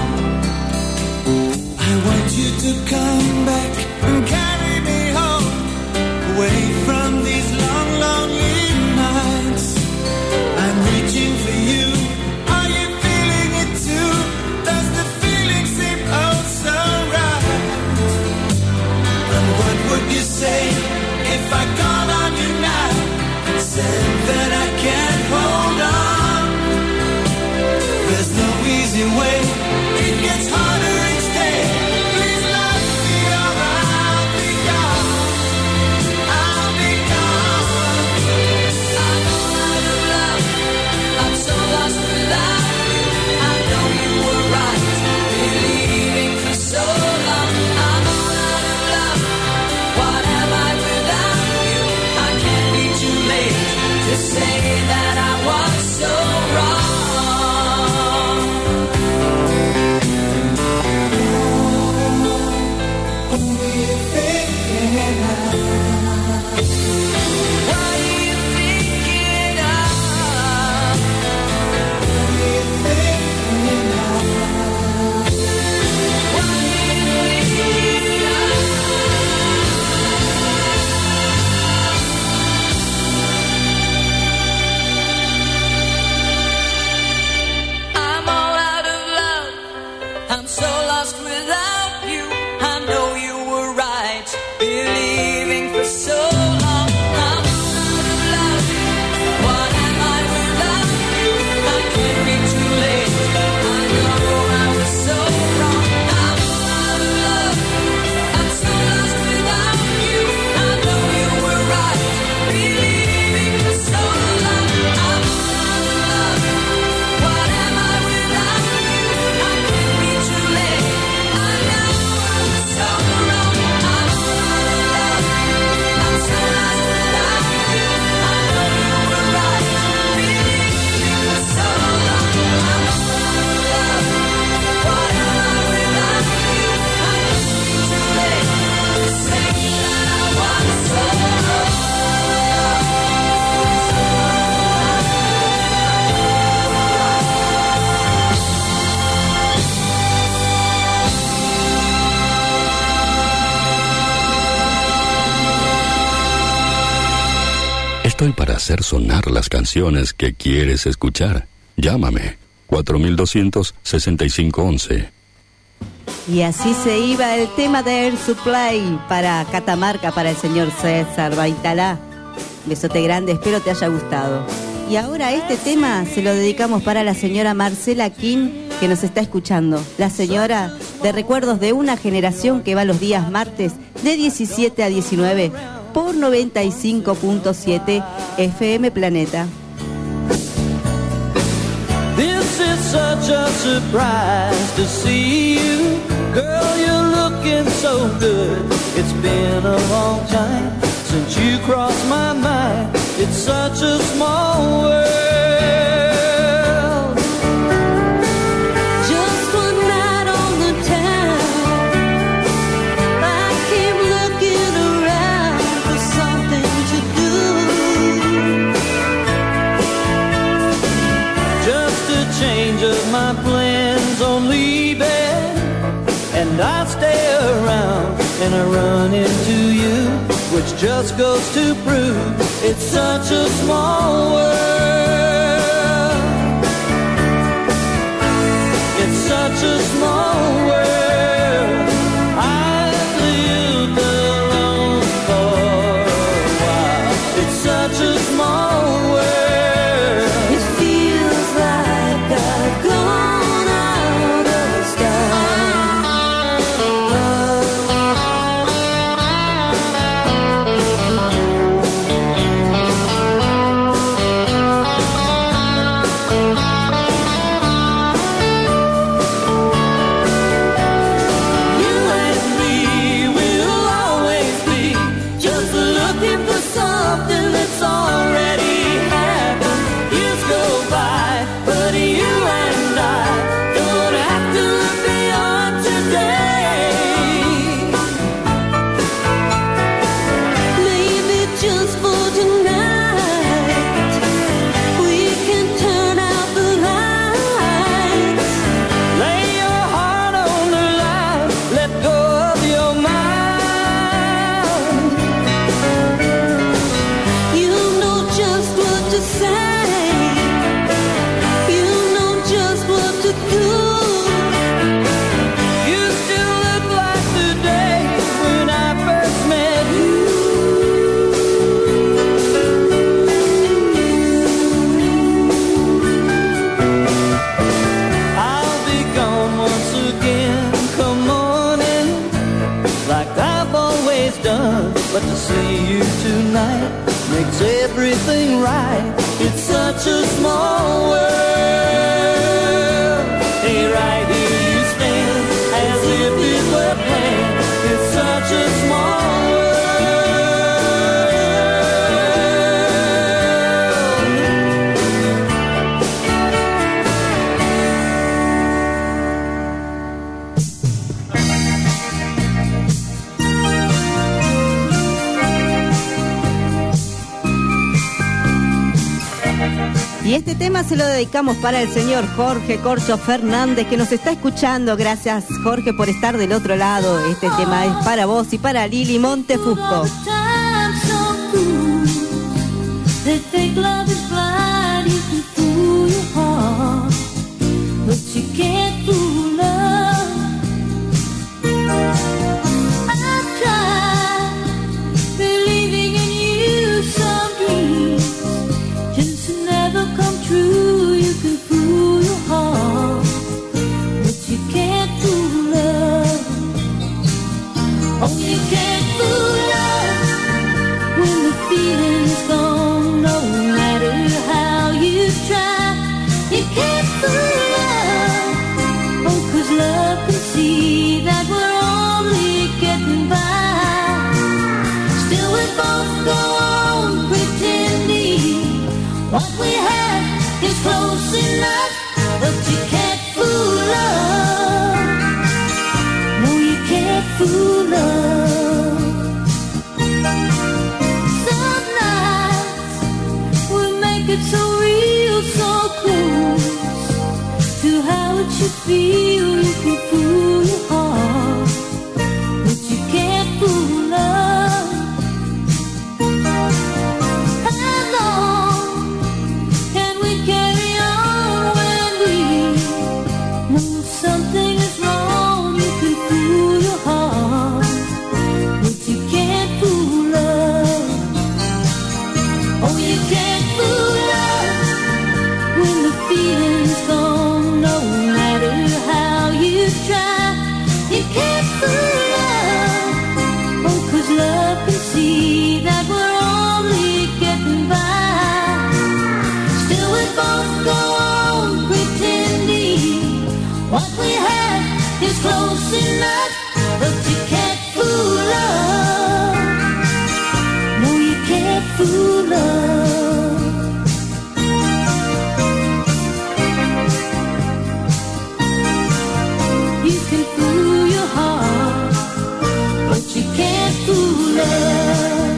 I want you to come back and carry me home, away from these long, lonely nights. I'm reaching for you. Are you feeling it too? Does the feeling seem oh so right? And what would you say if I call on you now and said that I can't hold on? There's no easy way. It gets harder each day. Please love me or I'll be gone. I'll be gone. I'm all out of love. I'm so lost without you. I know you were right, believing for so long. I'm all out of love. What am I without you? I can't be too late to say that I was so wrong. What are you thinking of? What are you thinking of? I'm all out of love. I'm so lost without you. I know you were right, believing for so long. I'm all out of love. What am I without you? I can't be too late. I know I was so wrong. I'm all out of love. I'm so lost without you. I know you were right, believing for so long. I'm all out of love. What am I without you? I can't be too late. I know I was so wrong. I'm all out of love. I'm so lost without you. I know you were right, believing for so long. I'm all out of love. What am I without you? I can't be too late to say that I was so wrong. Estoy para hacer sonar las canciones que quieres escuchar. Llámame cuatro mil doscientos sesenta y cinco once. Y así se iba el tema de Air Supply para Catamarca, para el señor César Baitalá. Besote grande, espero te haya gustado. Y ahora este tema se lo dedicamos para la señora Marcela King, que nos está escuchando. La señora de Recuerdos de una Generación, que va los días martes de diecisiete a diecinueve por noventa y cinco punto siete F M Planeta. This is such a surprise to see you. Girl, you're looking so good. It's been a long time since you crossed my mind. It's such a small world. Just one night on the town, I came looking around for something to do. Just a change of my plans on leaving, and I stay around and I run into you, which just goes to prove it's such a small world. It's such a small world. I've lived alone for a while. It's such a small world. It feels like I've gone out of style. see you tonight makes everything right. It's such a small world. Hey, right here you stand as if it were planned. It's such a small Y este tema se lo dedicamos para el señor Jorge Corcho Fernández, que nos está escuchando. Gracias, Jorge, por estar del otro lado. Este tema es para vos y para Lili Montefusco. True, you can fool your heart, but you can't fool love. Oh, you can't fool love when the feeling's gone. No matter how you try, you can't fool love. Oh, 'cause love can see that we're only getting by. Still we both go on pretending what we have is close enough, but you can't fool love. No, you can't fool love. Some nights we make it so real, so close to how it should feel. You can fool your heart, but you can't fool love. Something is wrong, you can fool your heart, but you can't fool love. Oh, you can't fool love when the feeling's gone. No matter how you try, you can't fool love. Oh, 'cause love can see that we're only getting by. Still we both go on pretending what we have is close enough, but you can't fool love. No, you can't fool love. You can fool your heart, but you can't fool love.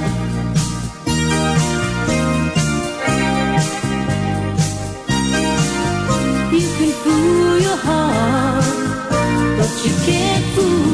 You can fool your heart, but you can't fool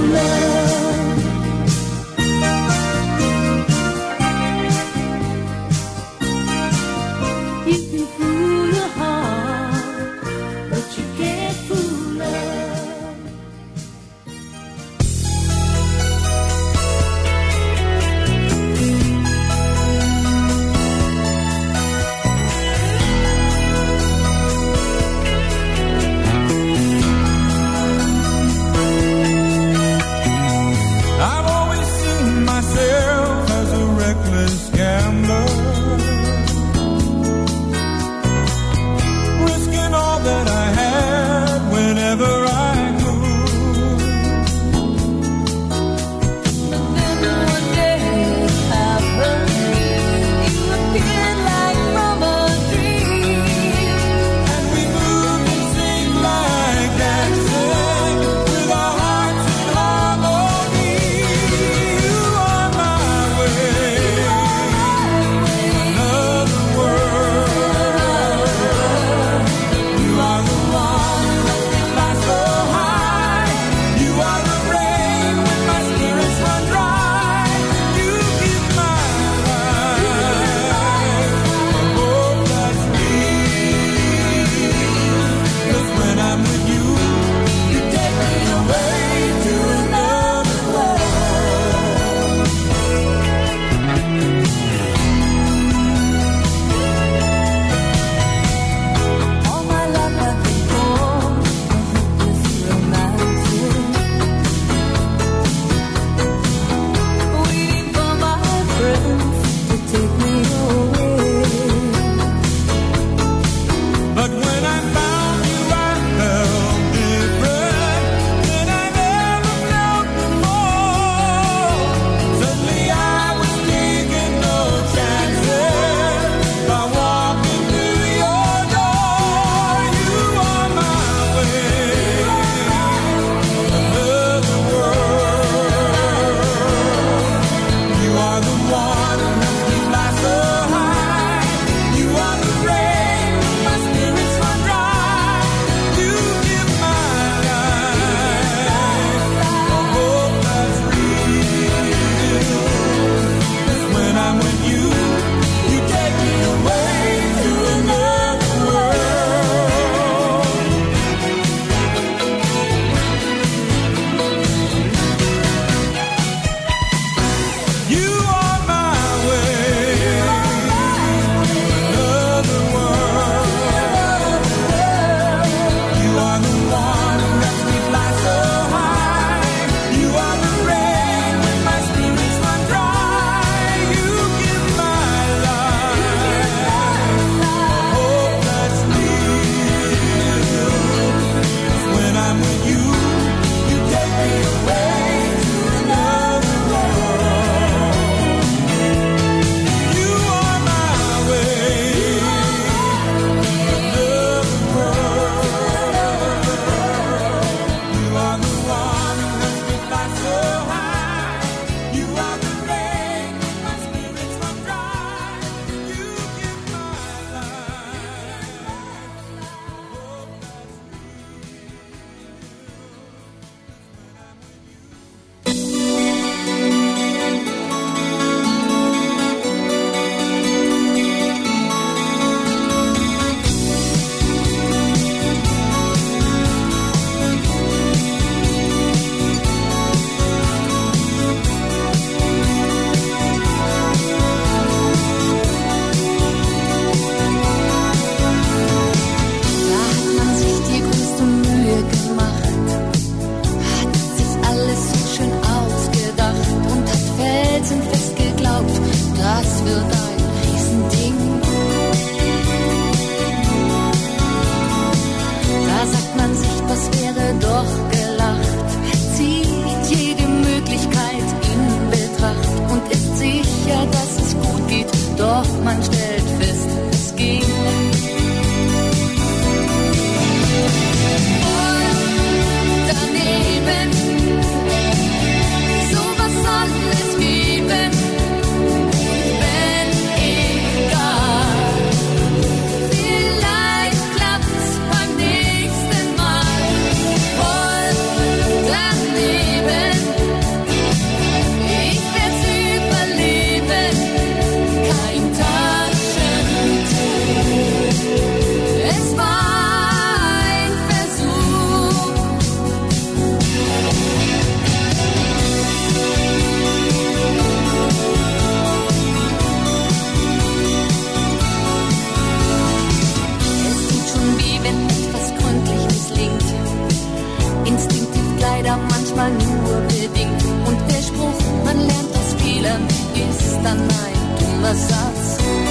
wahre Ding. Und der Spruch, man lernt aus Fehlern, ist dann ein dummer Satz.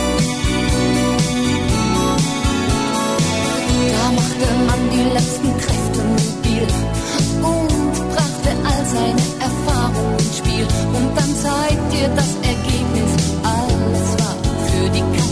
Da machte man die letzten Kräfte mobil und brachte all seine Erfahrungen ins Spiel. Und dann zeigt dir das Ergebnis, alles war für die Katz.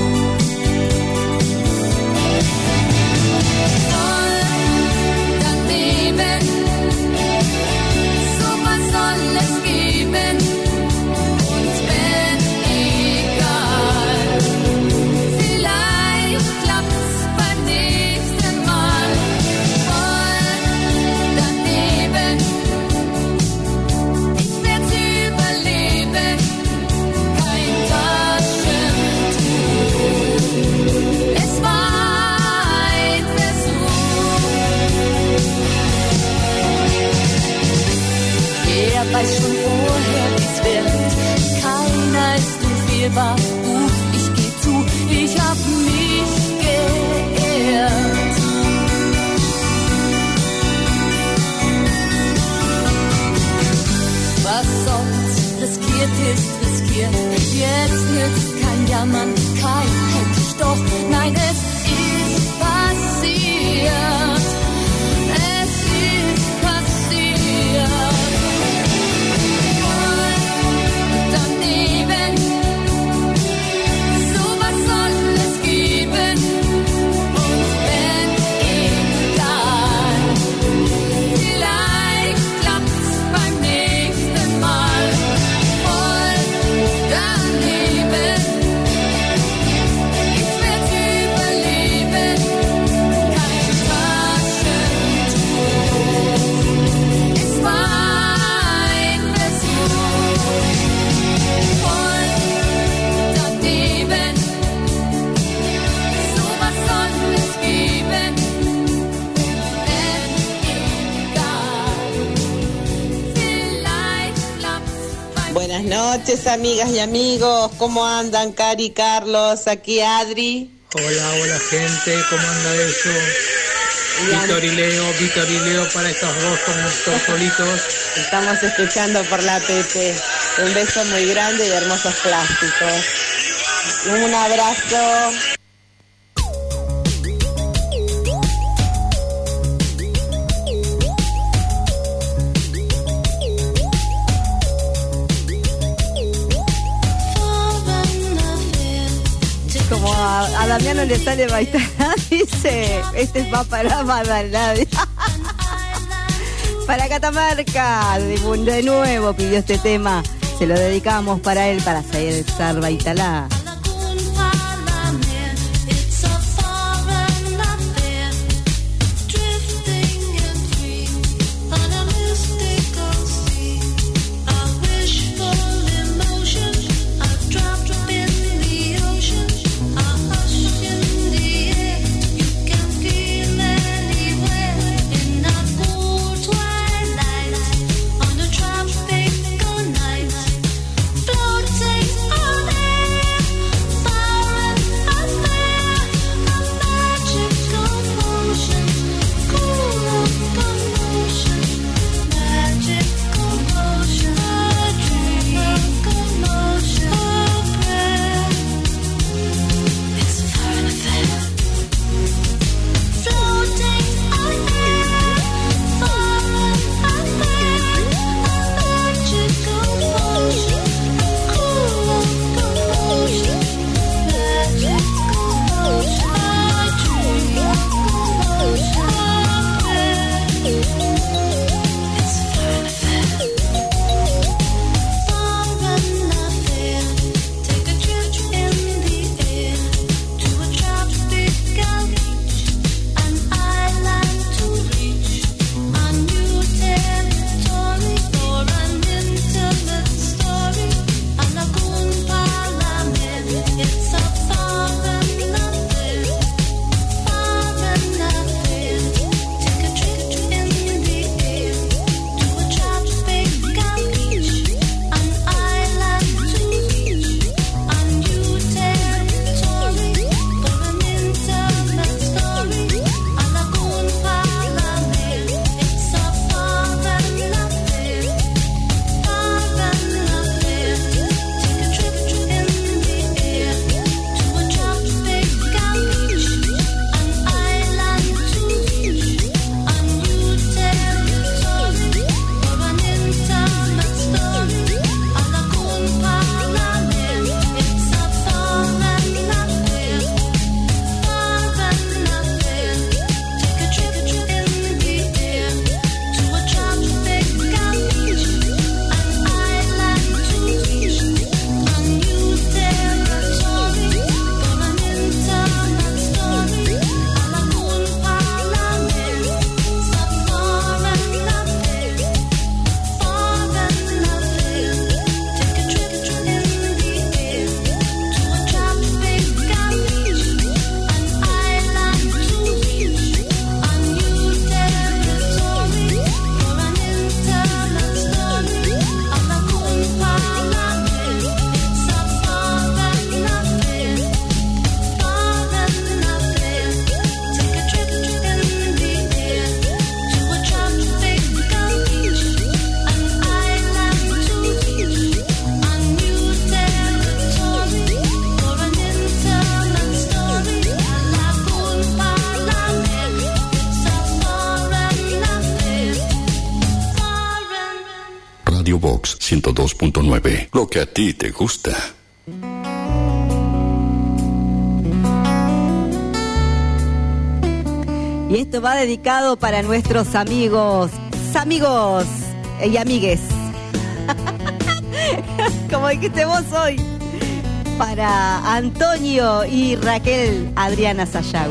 Weiß schon vorher, wie's wird. Keiner ist unfehlbar. Ruf, ich geh zu, ich hab mich geehrt. Was soll's, riskiert ist riskiert. Jetzt nützt kein Jammern, kein hätte ich doch. Nein, es ist passiert. Es ist passiert. Buenas noches, amigas y amigos. ¿Cómo andan, Cari, Carlos? Aquí Adri. Hola, hola, gente. ¿Cómo anda eso? Víctor y Leo, Víctor y Leo para estos dos todos solitos. Estamos escuchando por la Pepe. Un beso muy grande y hermosos plásticos. Un abrazo. Como a, a Damián no le sale Baitalá, dice, este va para Baitalá. Para Catamarca, de, de nuevo pidió este tema, se lo dedicamos para él, para hacer Baitalá. Floating on air. Radio Box ciento dos punto nueve. Lo que a ti te gusta. Y esto va dedicado para nuestros amigos, amigos y amigues. Como dijiste vos hoy. Para Antonio y Raquel Adriana Sayago.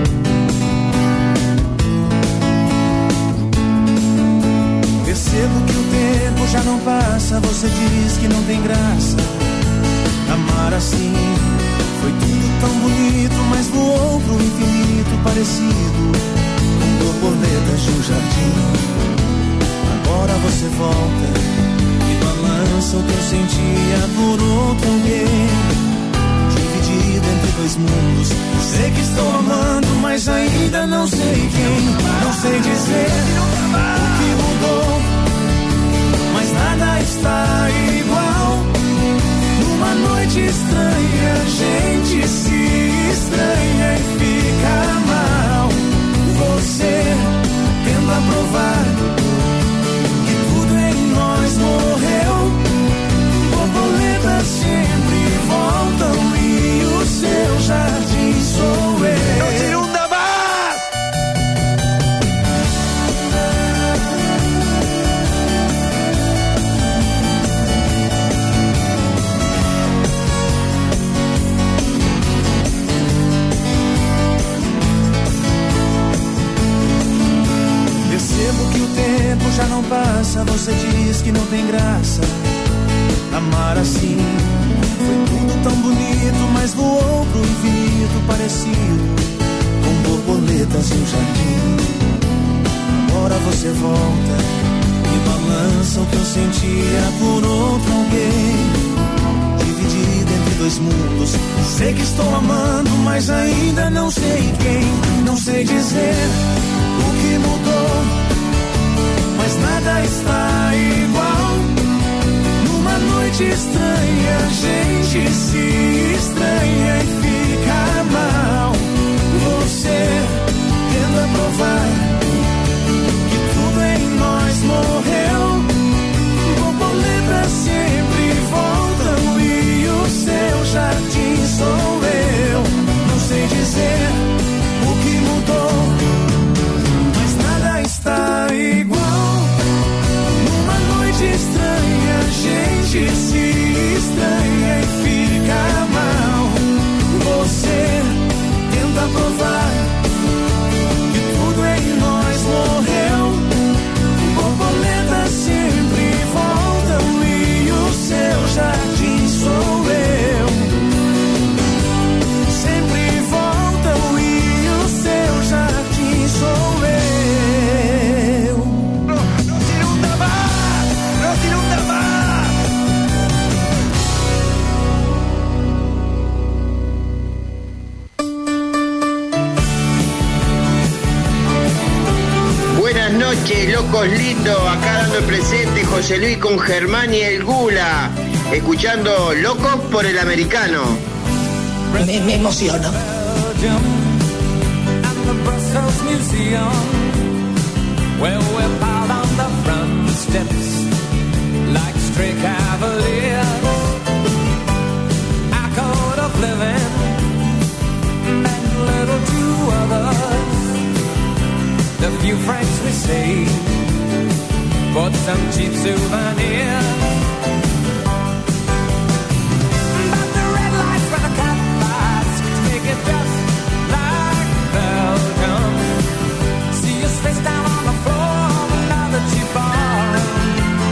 Percebo que o tempo já não passa. Você diz que não tem graça amar assim. Foi tudo tão bonito, mas voou pro infinito, parecido com borboletas de um jardim. Agora você volta e balança o que eu sentia por outro alguém, dividido entre dois mundos. Sei que estou amando, mas ainda não sei quem. Não sei dizer o que mudou, mas nada está igual. Numa noite estranha, a gente se estranha e fica mal. Você tenta provar que tudo em nós morreu. Borboletas sempre voltam e o seu jardim sou eu. Não te hunda mais! Percebo que o tempo já não passa. Você diz que não tem graça amar assim. Foi tudo tão bonito, mas voou pro infinito, parecido com borboletas em um jardim. Agora você volta e balança o que eu sentia por outro alguém, dividido entre dois mundos. Sei que estou amando, mas ainda não sei quem. Não sei dizer o que mudou, mas nada está igual. Numa noite estranha, a gente se estranha e fica mal. Você tenta provar que tudo em nós morreu. Borboletas sempre voltam e o seu jardim sou eu. Não sei dizer o que mudou, mas nada está igual. Numa noite estranha, a gente se estranha e fica mal. Você tenta provar que tudo em nós morreu. Borboletas sempre voltam e o seu jardim sou eu. Sempre voltam e o seu jardim sou eu. Não se inunda mais, não se inunda mais. Buenas noches, locos lindos. Acá dando el presente José Luis con Germán y el Gula. Escuchando Locos por el Americano. Me, me emociono. Well, we're piled on the front steps like stray cavaliers. Our code of living meant little to others. The few francs we saved bought some cheap souvenirs. But the red lights where the cat fights make it just like Belgium. See you face down on the floor now that you borrow.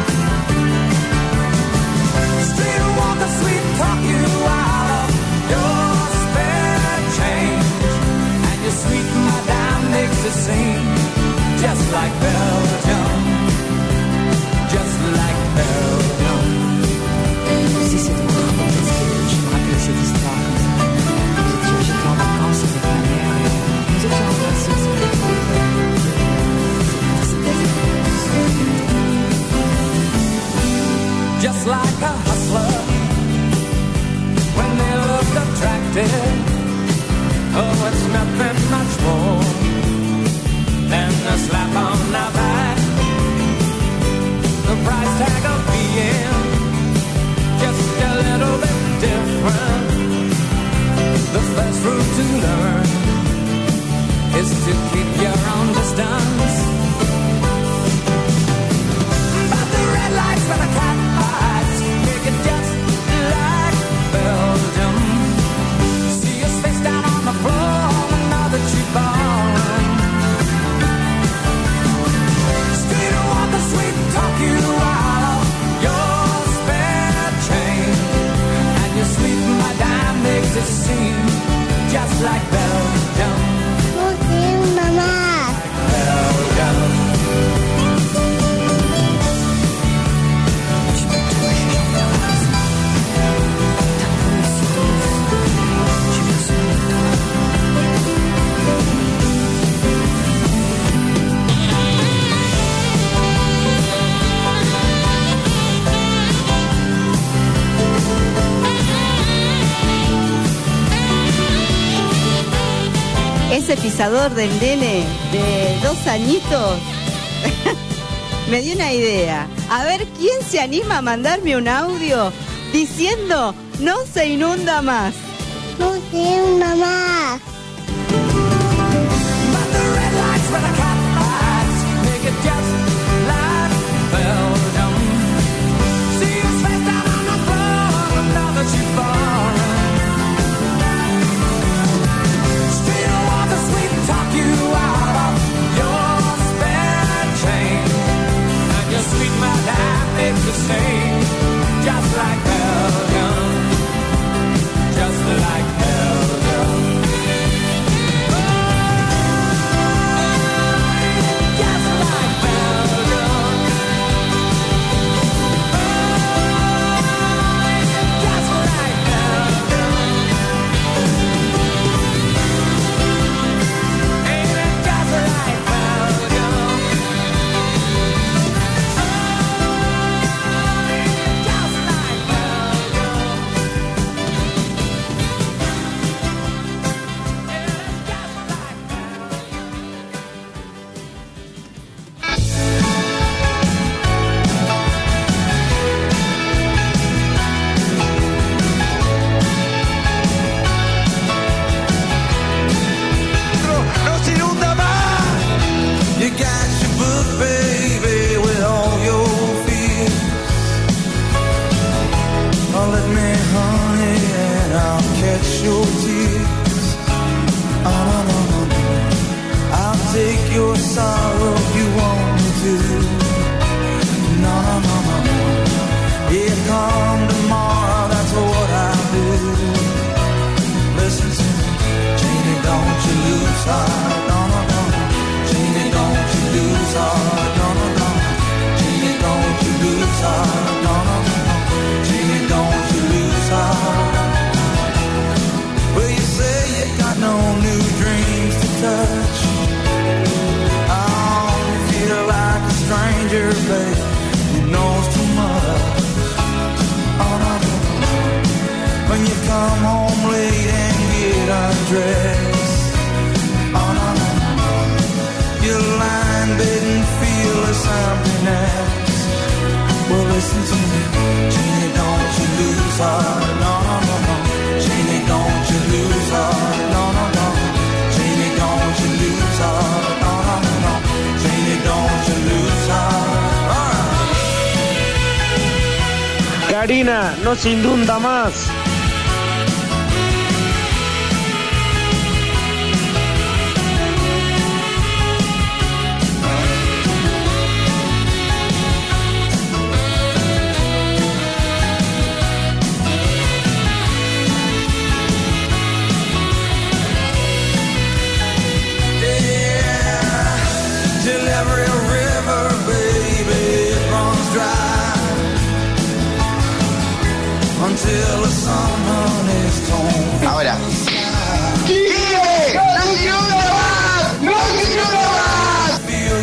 Street walker, sweet talk you out of your spare change, and your sweet madame makes it seem just like Belgium, just like Belgium. Si c'est trop rare, parce que je me rappelle cette histoire comme ça. J'étais en vacances avec ma mère et nous étions embrassés. Just like a hustler, when they look attractive, oh, it's nothing much more than a slap on the back. The price tag of ese pisador del nene de dos añitos, me dio una idea. A ver, ¿quién se anima a mandarme un audio diciendo no se inunda más? No se inunda más. The same, just like Belgium, just like Belgium. Oh, just like Belgium. Oh, just like Belgium. Ain't it just like Belgium? Your tears, oh no no no no, I'll take your sorrow if you want me to. No no no no no, yeah, come tomorrow, that's what I'll do. Listen to me, Janie, don't you lose heart, no no no, Janie, don't you lose heart, no no no, Janie, don't you lose heart, no no no, Janie, don't you lose heart. No new dreams to touch. Oh, you feel like a stranger, babe, who knows too much. Oh, no, no, no. When you come home late and get undressed. Oh, no, no, no. You lie in bed and feel there's something else. Well, listen to me, Jeannie, don't you lose heart. No, no, no, no. Jeannie, don't you lose heart. No, no, no. Jeannie, don't you lose heart. No, no, no, no. Jeannie, don't you lose heart. All right. Karina, no se inunda más. Ahora. ¡Sigue! ¡No se inunda más! ¡No se inunda más!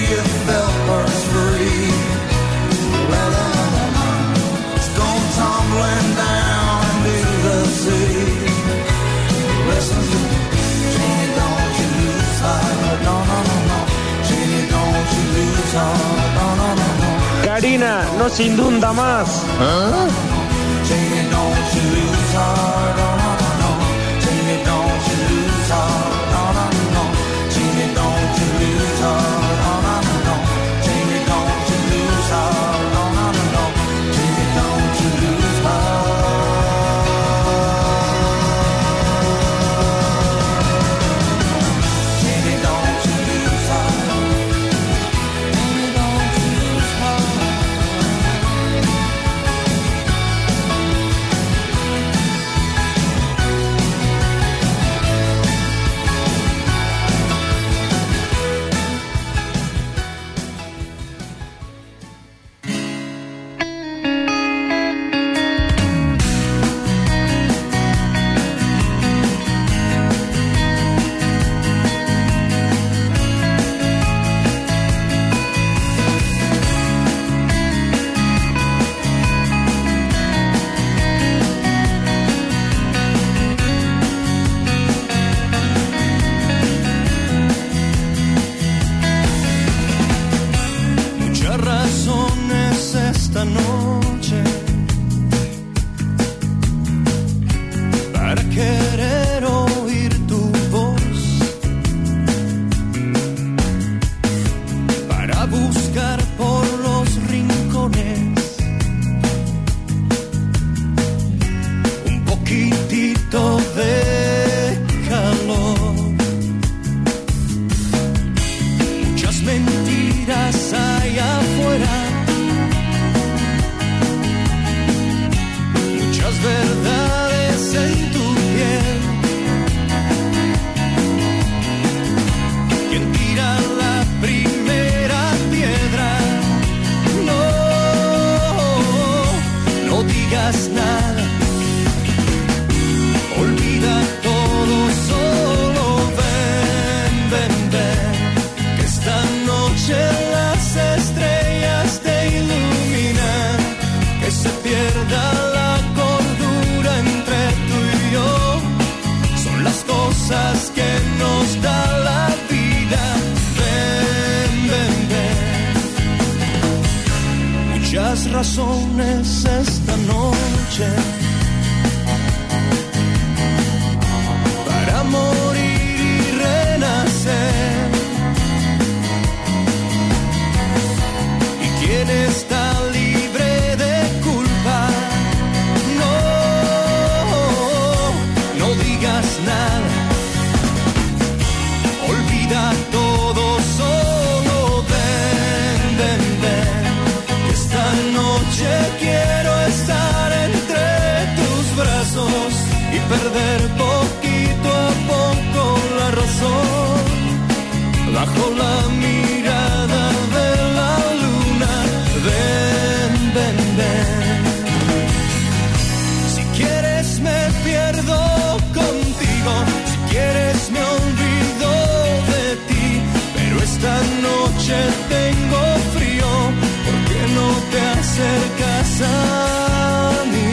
Karina, no se inunda más. ¿Ah? digas nada. Olvida todo, solo ven, ven, ven. Que esta noche las estrellas te iluminan. Que se pierda la cordura entre tú y yo. Son las cosas que nos da la vida. Ven, ven, ven. Muchas razones esta noche para morir y renacer. ¿Y quién está libre de culpa? No, no digas nada. Olvida todo, solo ven, ven, ven. Que esta noche quiero estar entre tus brazos y perder poquito a poco la razón. Bajo la mirada de la luna, ven, ven, ven. Si quieres me pierdo contigo, si quieres me olvido de ti, pero esta noche tengo frío, ¿por qué no te acercas a mí?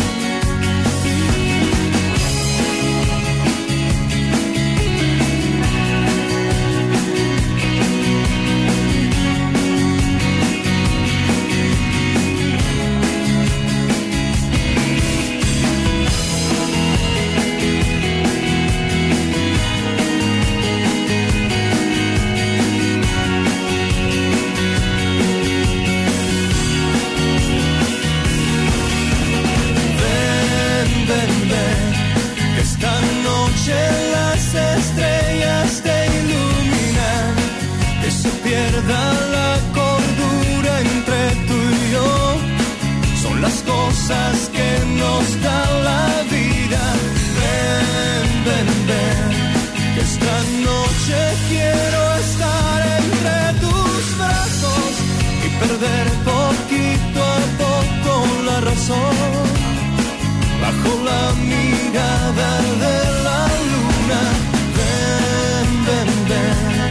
Las estrellas te iluminan, que se pierda la cordura entre tú y yo. Son las cosas que nos da la vida. Ven, ven, ven, que esta noche quiero estar entre tus brazos y perder poquito a poco la razón. Bajo la mirada de la luna, ven, ven, ven.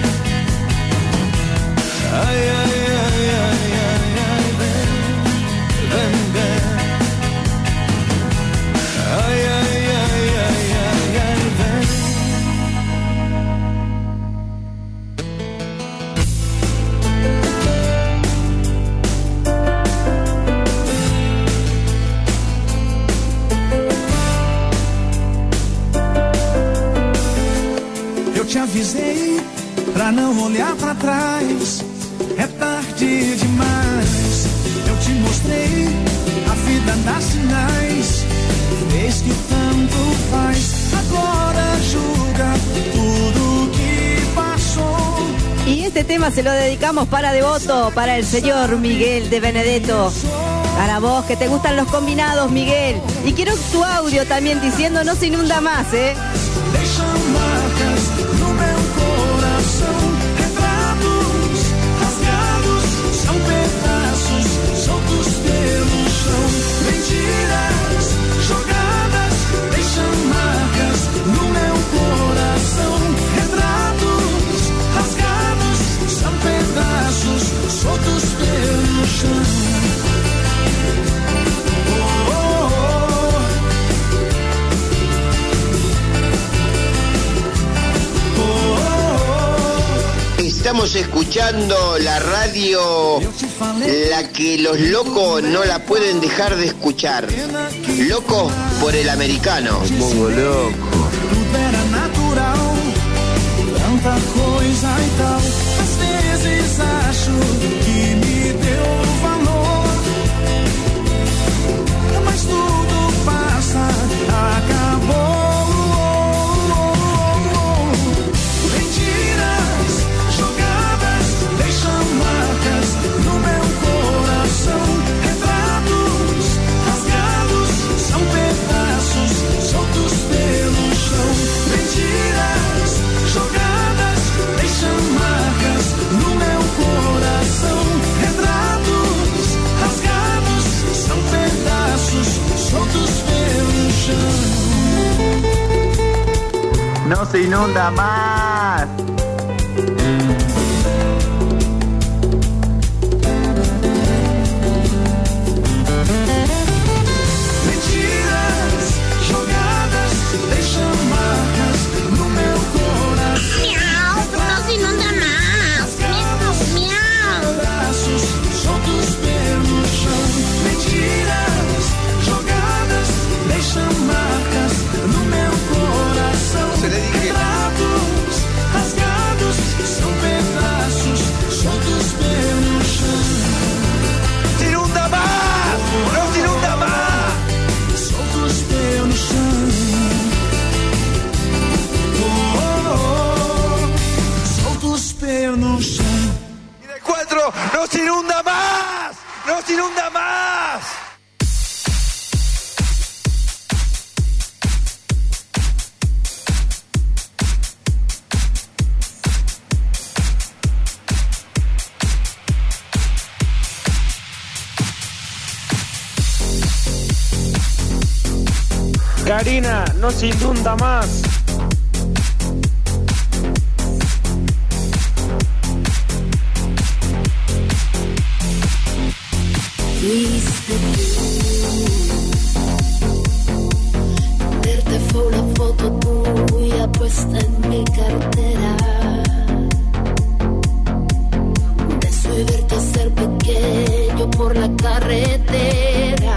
Ay, ay, ay, ay, ay, ay, ven, ven, ven. Ay, ay, ay, ay, ay, ay, ven. Te avisei pra não olhar pra trás. É tarde demais. Eu te mostrei a vida dá sinais. Vês que tanto faz. Agora julga tudo que passou. Y este tema se lo dedicamos para Devoto, para el señor Miguel de Benedetto. Para vos que te gustan los combinados, Miguel. Y quiero tu audio también diciendo no se inunda más, ¿eh? Deixam marcas no meu coração. Retratos rasgados são pedaços soltos pelo chão. Mentiras jogadas deixam marcas no meu coração. Retratos rasgados são pedaços soltos pelo chão. Estamos escuchando la radio, la que los locos no la pueden dejar de escuchar. Locos por el americano. Pongo loco. Tudo era natural, tanta coisa e tal. Às vezes acho que me deu valor, mas tudo passa, acabou. Soltos pelo chão, mentiras jogadas se inunda más. Mentiras jogadas deixam marcas no meu coração. Miau, não se inunda mais. Miau. Braços soltos pelo chão. Mentiras jogadas deixam marcas no meu coração. Retratos rasgados são pedaços soltos pelo chão. Se inunda mais, não se inunda mais. Soltos pelo chão. Oh, oh, oh. Soltos pelo chão. Y de cuatro, no se inunda más, no se inunda más. Karina, no se inunda más. Fuiste tú. Verte fue una foto tuya puesta en mi cartera. De eso y verte ser pequeño por la carretera.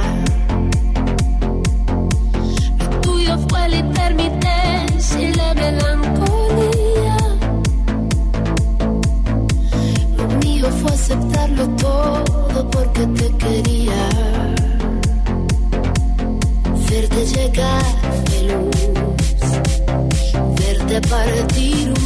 Lo tuyo fue la intermitencia y la melancolía. Lo mío fue aceptarlo todo porque te quería. Verte llegar de luz, verte partir un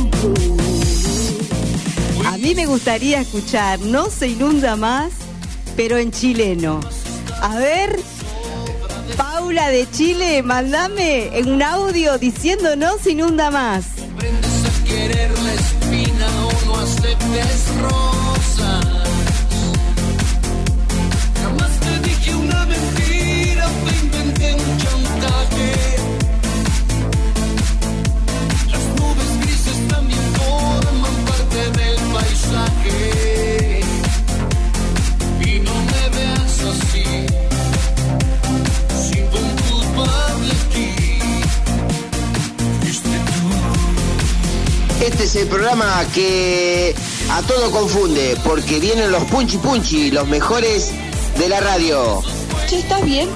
blues. A mí me gustaría escuchar No se inunda más, pero en chileno. A ver, Paula de Chile, mandame en un audio diciendo No se inunda más. Aprendes a querer la espina o no aceptes rosas. Jamás te dije una mentira, te inventé un chantaje. Las nubes grises también forman parte del paisaje. Y no me veas así, siento un culpable aquí. Fuiste tú. Este es el programa que a todo confunde, porque vienen los punchi punchi, los mejores de la radio. Che, ¿estás bien?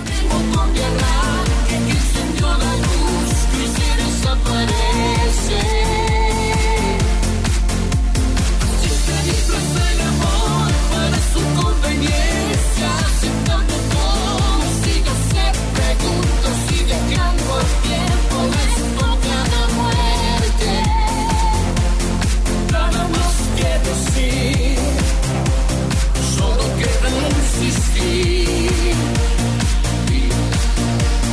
Solo queda insistir.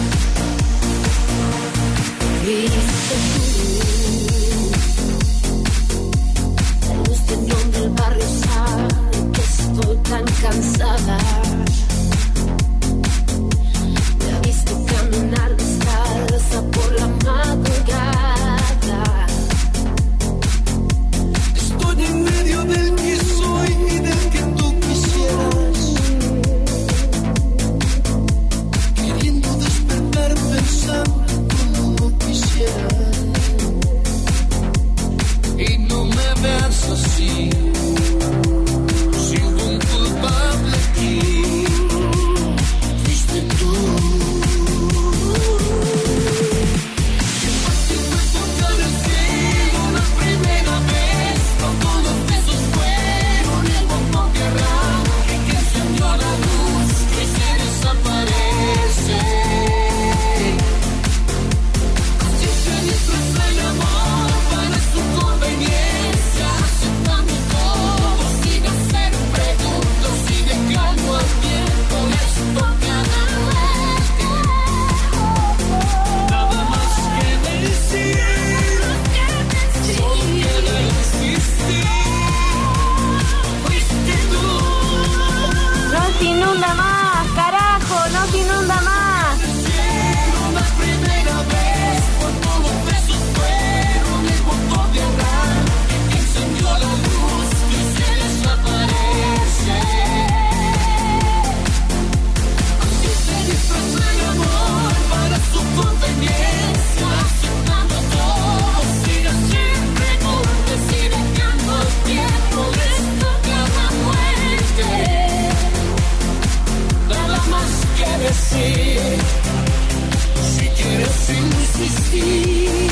decir, si quieres insistir.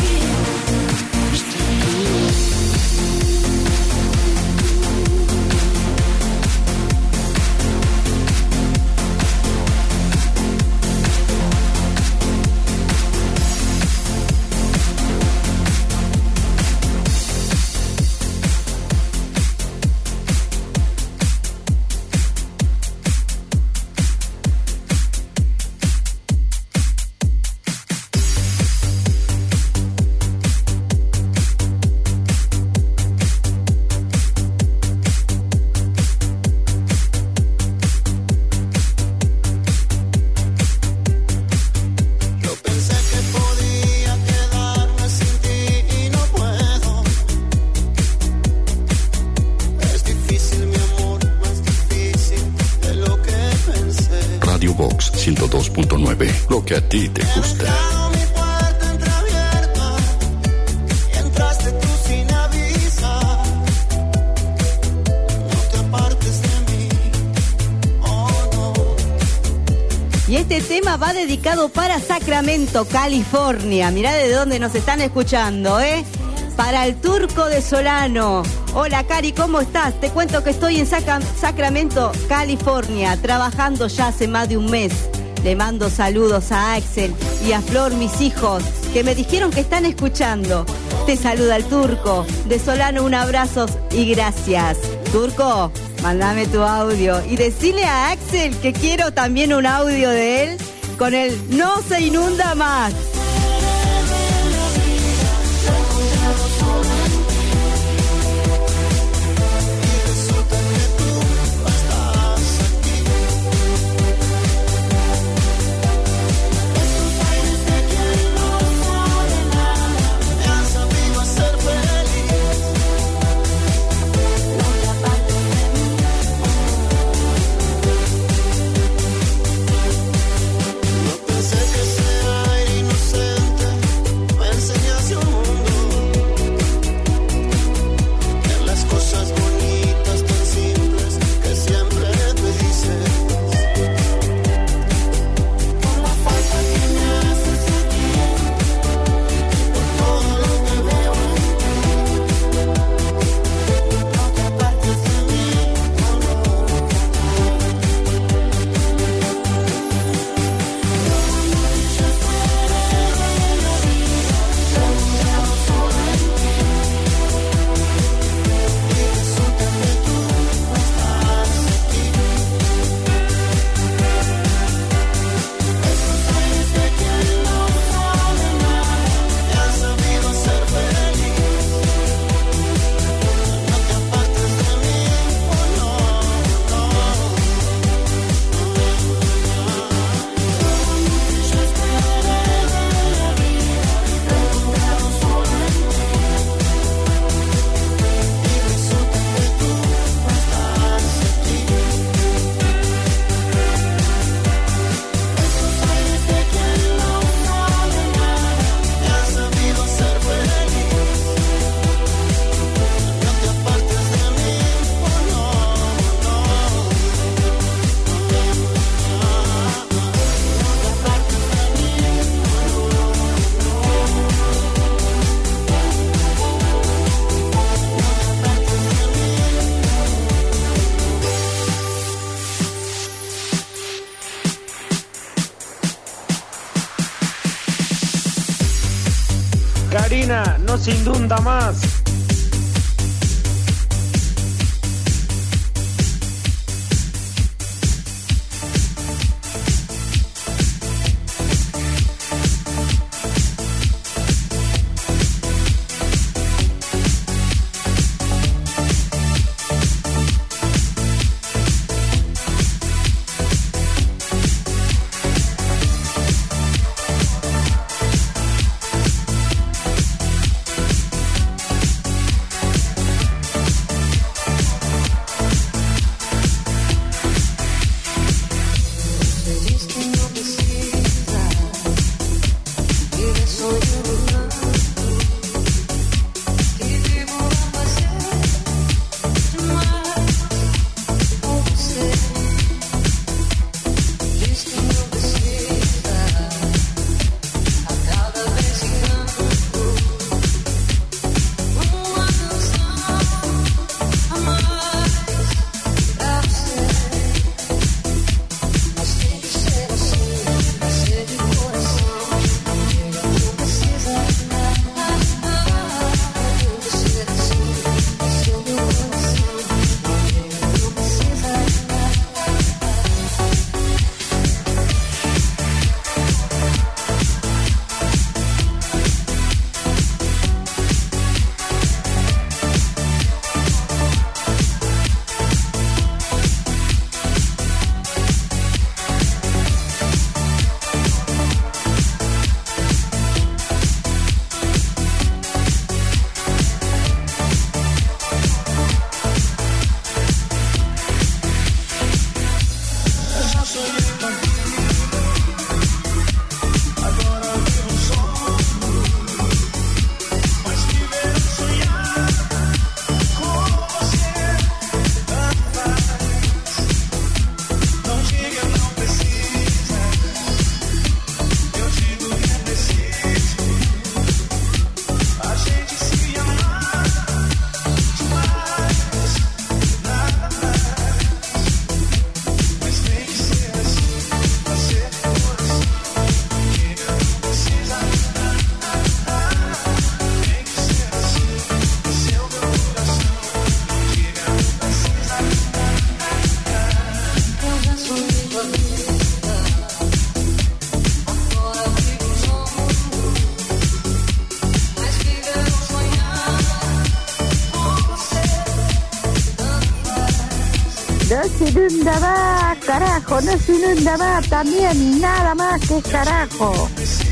ciento dos punto nueve, lo que a ti te gusta. Mi puerta entreabierta y entraste tú sin avisar. No te apartes de mí, oh no. Y este tema va dedicado para Sacramento, California. Mirá de dónde nos están escuchando, ¿eh? Para el Turco de Solano. Hola, Cari, ¿cómo estás? Te cuento que estoy en Saca- Sacramento, California, trabajando ya hace más de un mes. Le mando saludos a Axel y a Flor, mis hijos, que me dijeron que están escuchando. Te saluda el Turco de Solano, un abrazo y gracias. Turco, mándame tu audio y decile a Axel que quiero también un audio de él con el No se inunda más. Karina, no se inunda más. inunda más, carajo, no se inunda más también, nada más que carajo.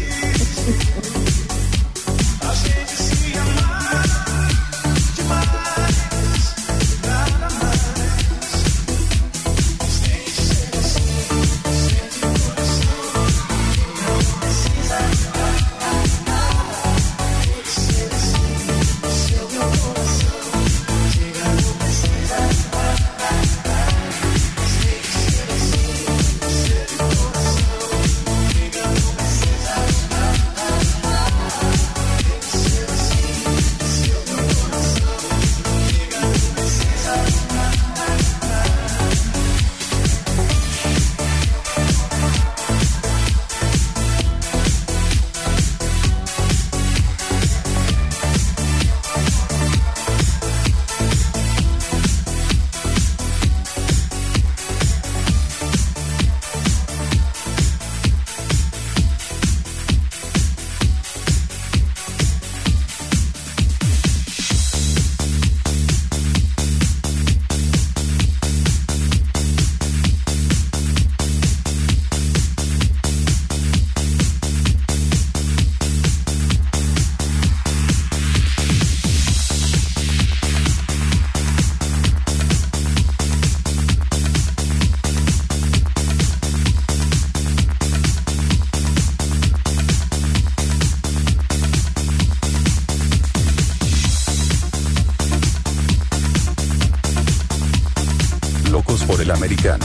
El americano.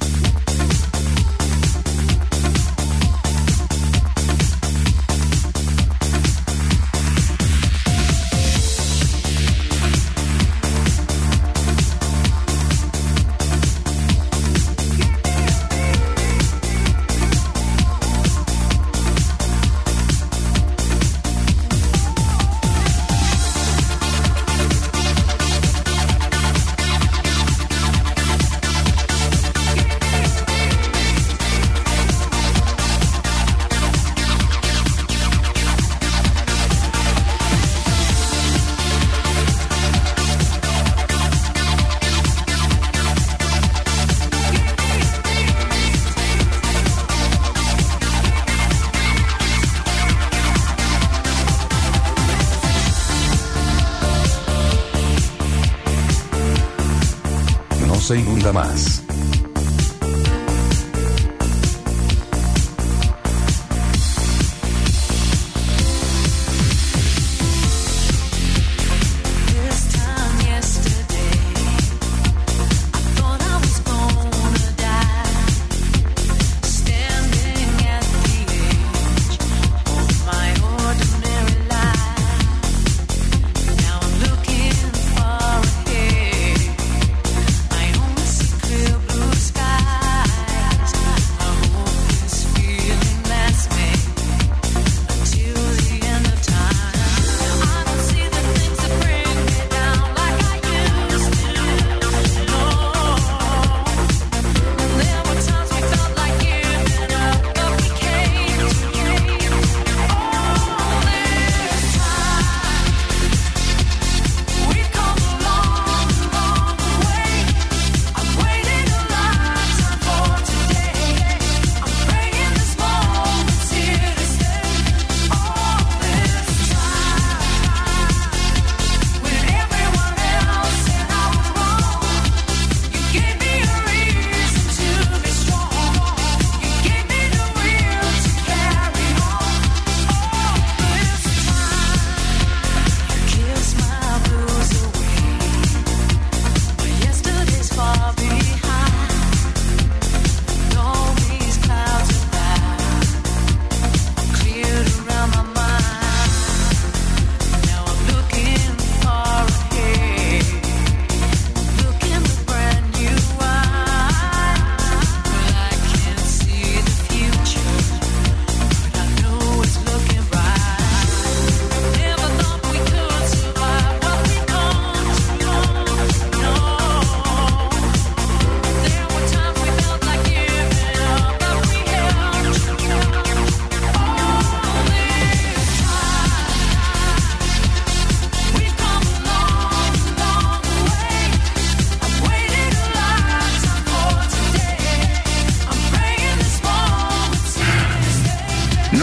Se inunda más. Feel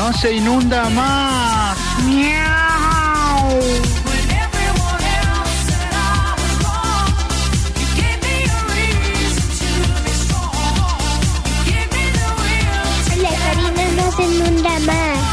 no se inunda más. ¡Miau! La Karina no se inunda más.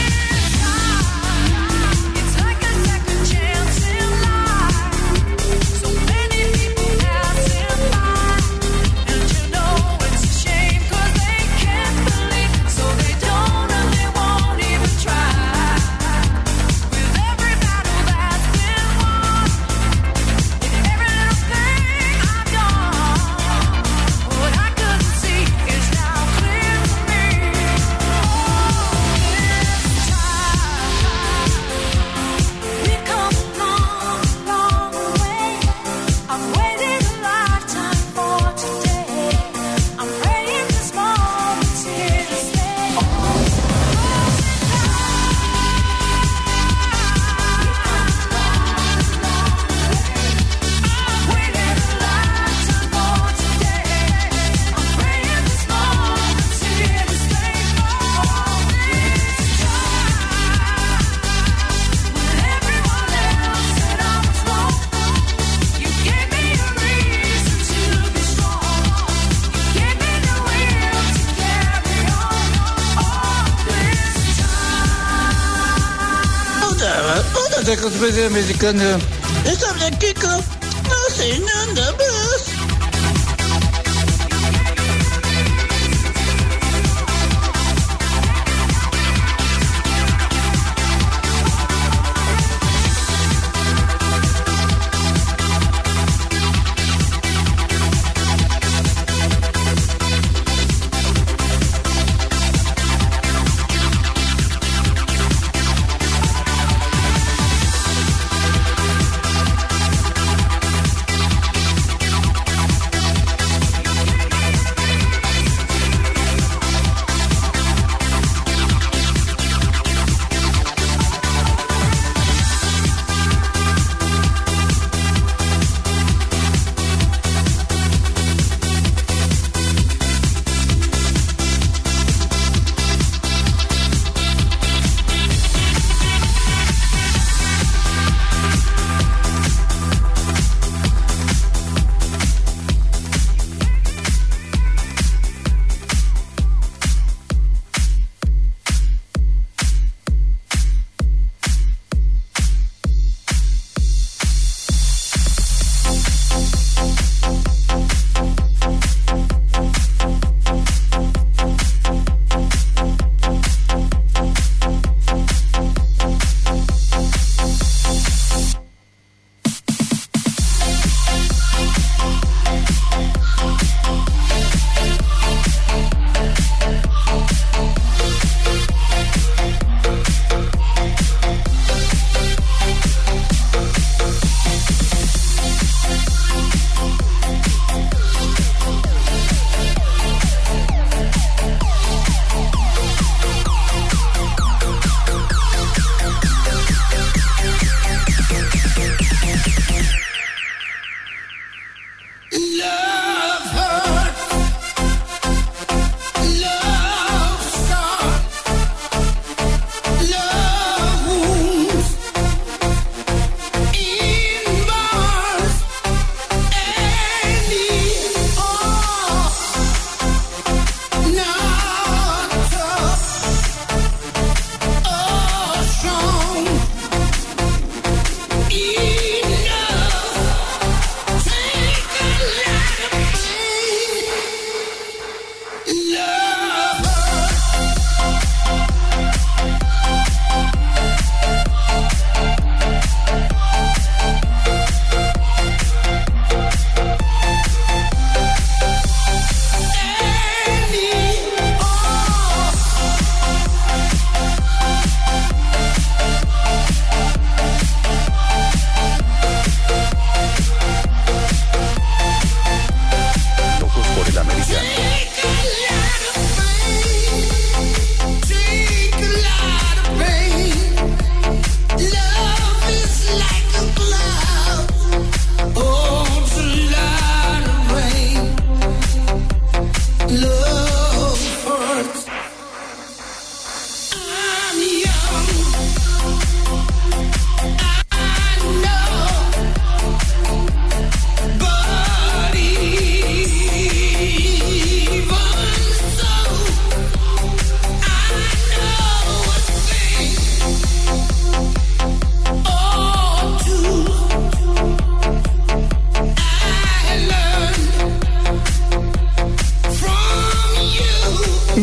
Otra americana. Esta blanquico no se inunda más.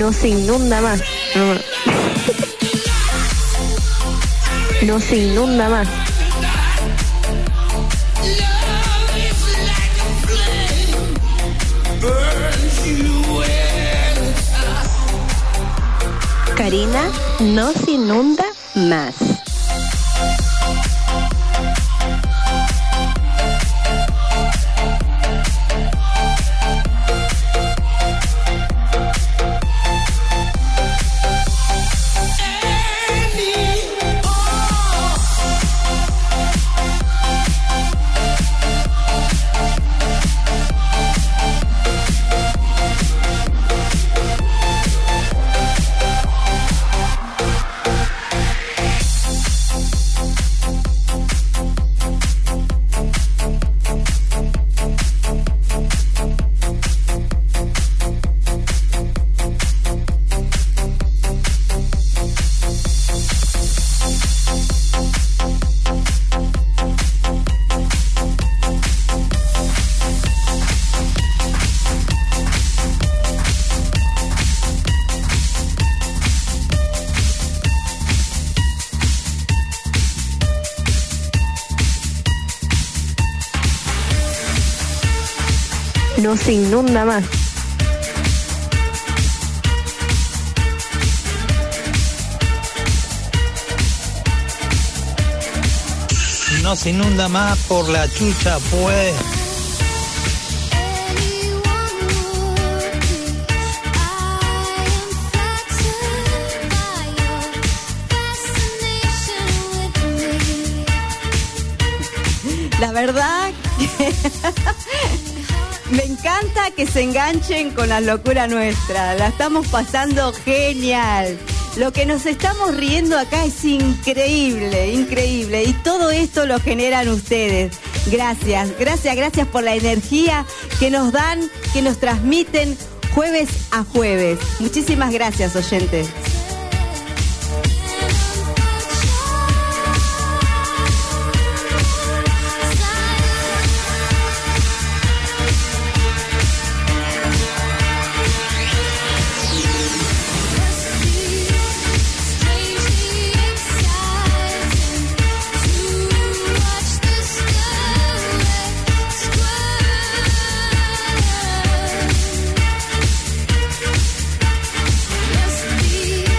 No se inunda más. No, no se inunda más. Karina no se inunda más. No se inunda más. No se inunda más por la chucha, pues. La verdad que me encanta que se enganchen con la locura nuestra. La estamos pasando genial. Lo que nos estamos riendo acá es increíble, increíble. Y todo esto lo generan ustedes. Gracias, gracias, gracias por la energía que nos dan, que nos transmiten jueves a jueves. Muchísimas gracias, oyentes. Be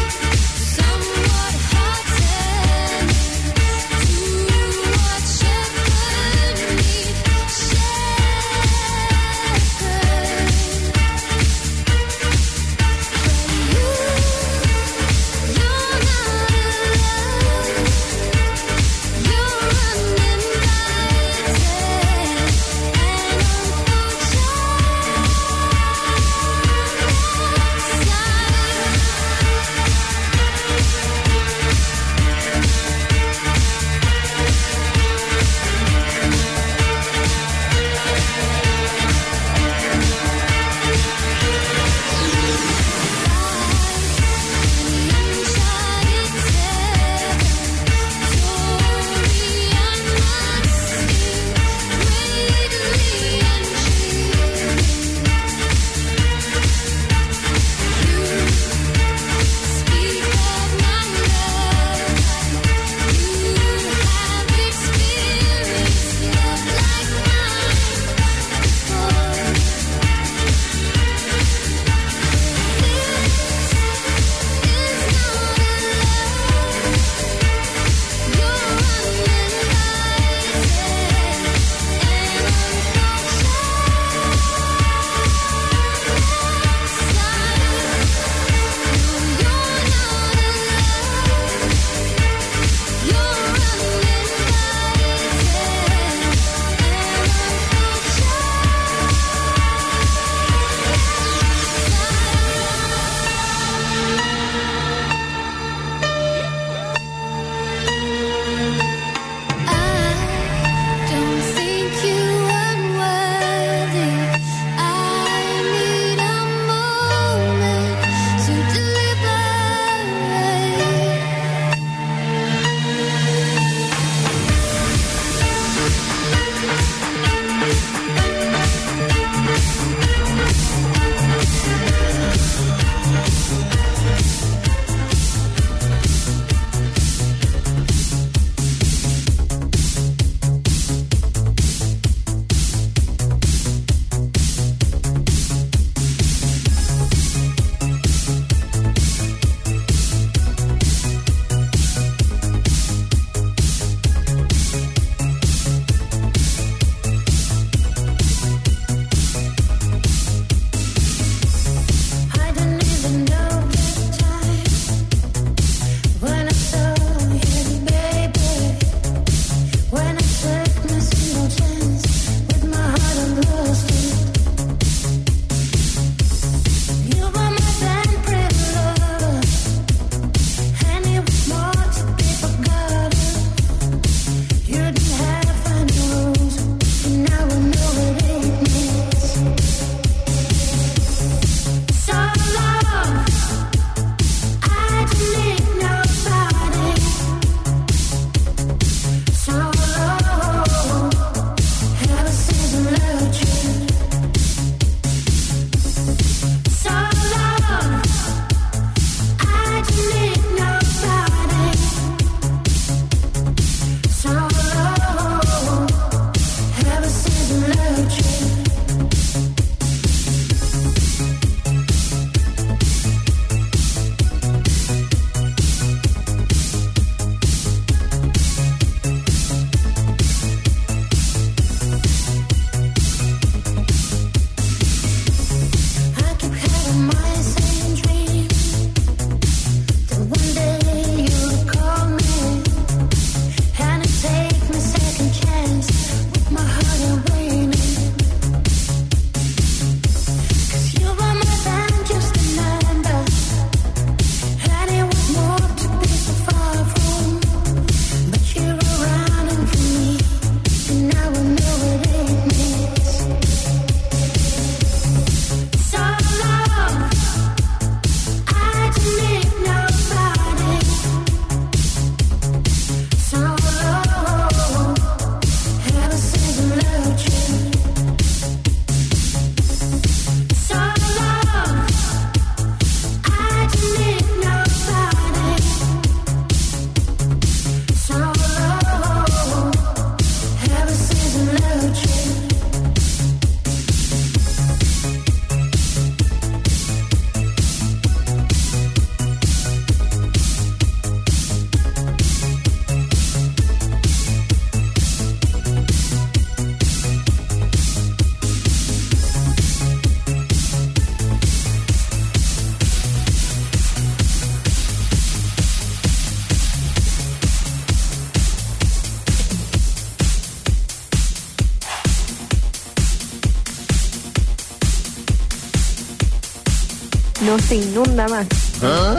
No se inunda más. ¿Ah?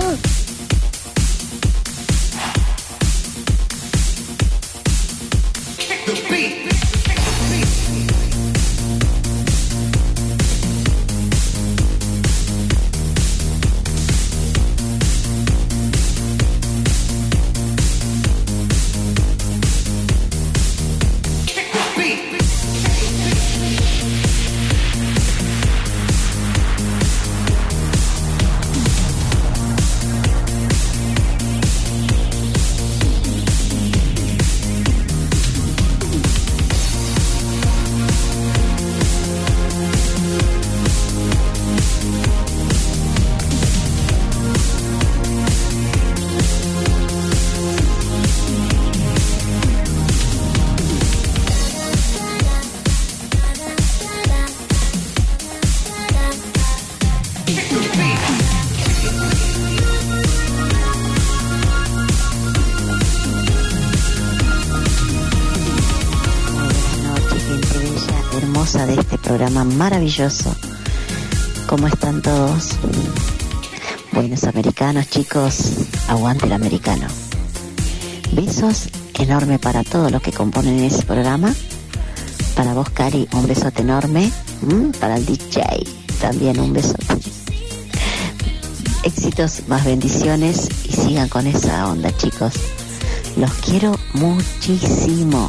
De este programa maravilloso. ¿Cómo están todos? Buenos americanos, chicos. Aguante el americano. Besos enorme para todos los que componen ese programa. Para vos, Cari, un besote enorme. ¿Mm? Para el D J también un besote. Éxitos, más bendiciones y sigan con esa onda, chicos. Los quiero muchísimo.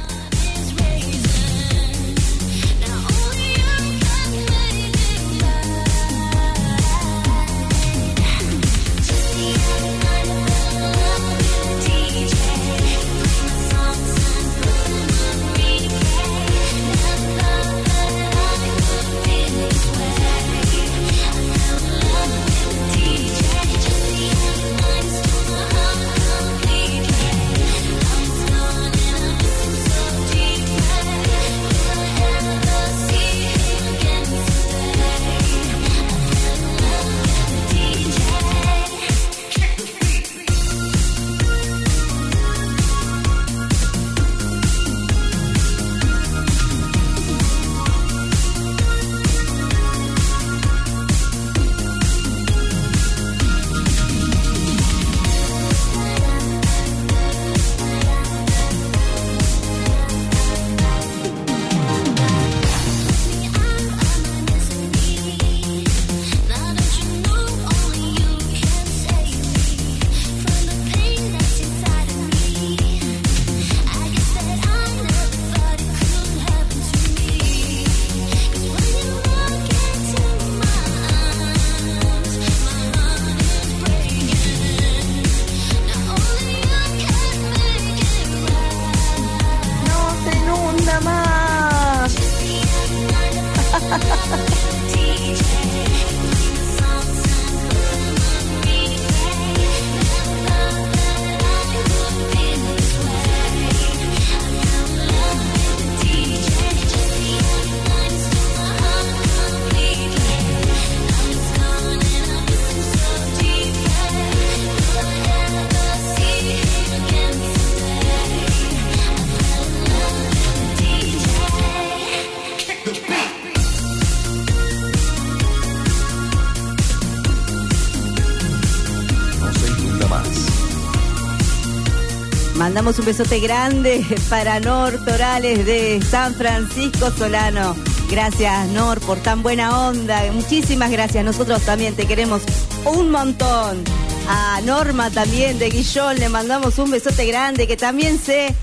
Mandamos un besote grande para Nor Torales de San Francisco Solano. Gracias, Nor, por tan buena onda. Muchísimas gracias. Nosotros también te queremos un montón. A Norma también de Guillón le mandamos un besote grande, que también se,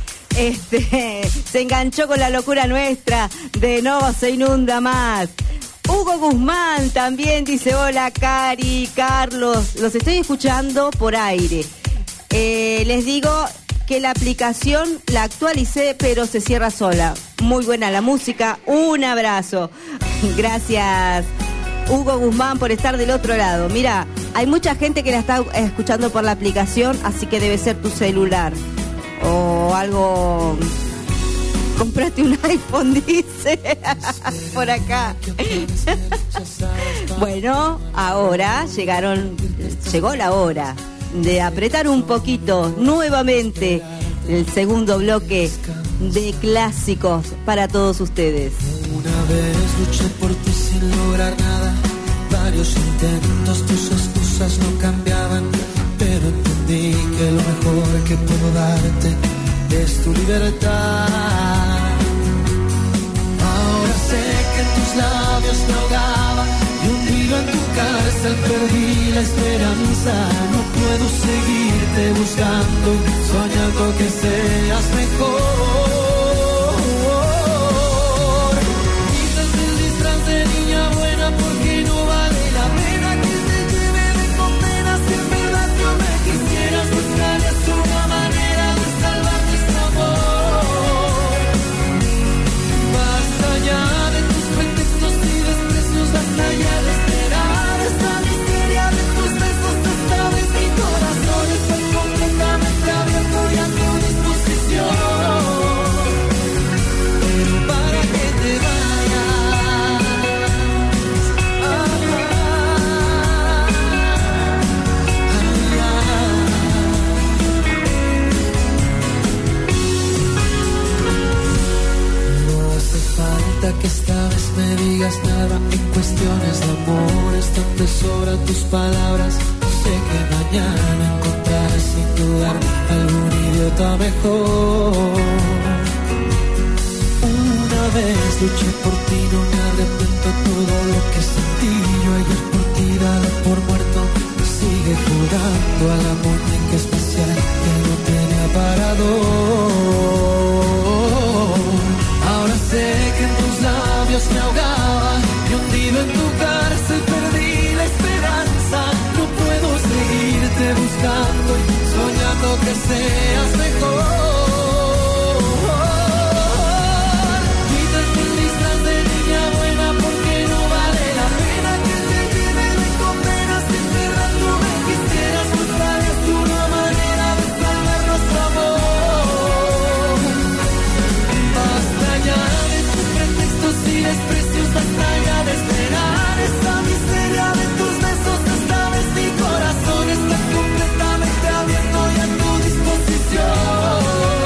este, se enganchó con la locura nuestra de No se inunda más. Hugo Guzmán también dice: hola, Cari, Carlos, los estoy escuchando por aire. Eh, les digo que la aplicación la actualicé, pero se cierra sola. Muy buena la música. Un abrazo. Gracias, Hugo Guzmán, por estar del otro lado. Mira, hay mucha gente que la está escuchando por la aplicación, así que debe ser tu celular o algo. Comprate un iPhone, dice por acá. Bueno, ahora llegaron, llegó la hora de apretar un poquito nuevamente el segundo bloque de clásicos para todos ustedes. Una vez luché por ti sin lograr nada, varios intentos, tus excusas no cambiaban, pero entendí que lo mejor que puedo darte es tu libertad. Ahora sé que en tus labios me ahogaba y hundido en tu cárcel perdí la esperanza. No puedo seguirte buscando, soñando que seas mejor. Quítate el disfraz de niña buena porque no vale la pena que te lleve de condena. Si en verdad tú me quisieras, buscarías una manera de salvar nuestro amor. Basta ya de tus pretextos y desprecios, basta ya de esperar esta miseria de tus besos. Esta vez mi corazón está completamente abierto y a tu disposición. Pero para que te vayas, ah, ah, no hace falta que esta vez me digas nada en cuestiones de amor. Están de sobra tus palabras. Sé que mañana encontrarás sin dudar algún idiota mejor. Una vez luché por ti, no me arrepiento todo lo que sentí. Yo ayer por ti, dale por muerto. Sigue jugando a la muñeca especial que no tiene aparador. Ahora sé que en tus labios me ahogaba y hundido en tu cárcel perdí la esperanza. No puedo seguirte buscando, soñando que seas mejor. Quítate el disfraz de niña buena porque no vale la pena que te lleve de condena. Si en verdad tú me quisieras, buscarías una manera de salvar nuestro amor. Basta ya de tus pretextos y desprecios, basta ya de esperar esta miseria de tus besos. Esta vez mi corazón está completamente abierto y a tu disposición.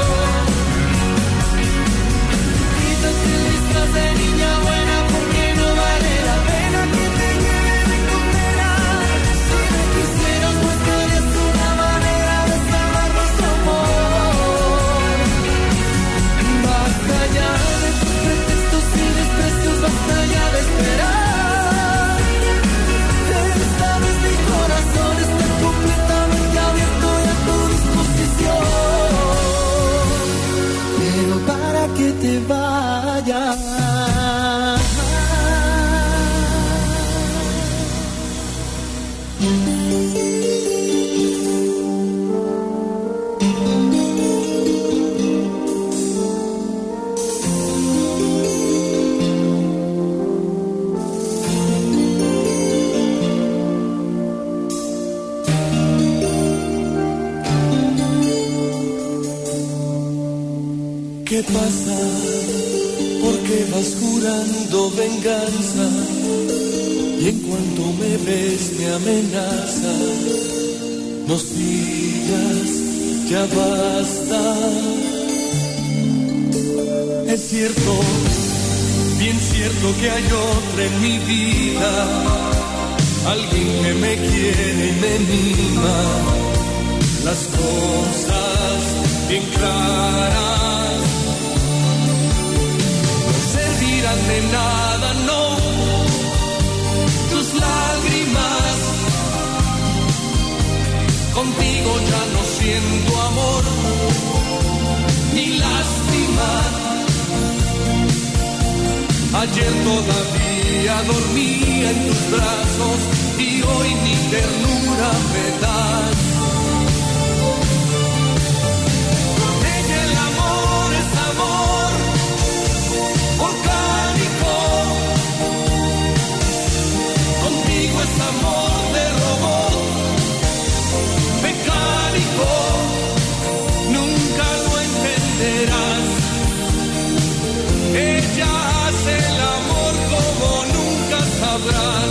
Quítate el disfraz de niña buena porque no vale la pena que te lleve de condena. Si me quisieras, buscarías una manera de salvar nuestro amor. Basta ya de tus pretextos y desprecios, basta ya de esperar. Esta vez mi corazón está completamente abierto y a tu disposición. Pero para que te vayas. ¿Qué pasa? ¿Por qué vas jurando venganza? Y en cuanto me ves me amenazas. No sigas, ya basta. Es cierto, bien cierto que hay otra en mi vida, alguien que me quiere y me mima. Las cosas bien claras no servirán de nada, no. Tus lágrimas, contigo ya no siento amor ni lástima. Ayer todavía dormía en tus brazos y hoy ni ternura me das. Con ella el amor es amor volcánico, contigo es amor de robot mecánico. Nunca lo entenderás. Ella hace el amor como nunca sabrás.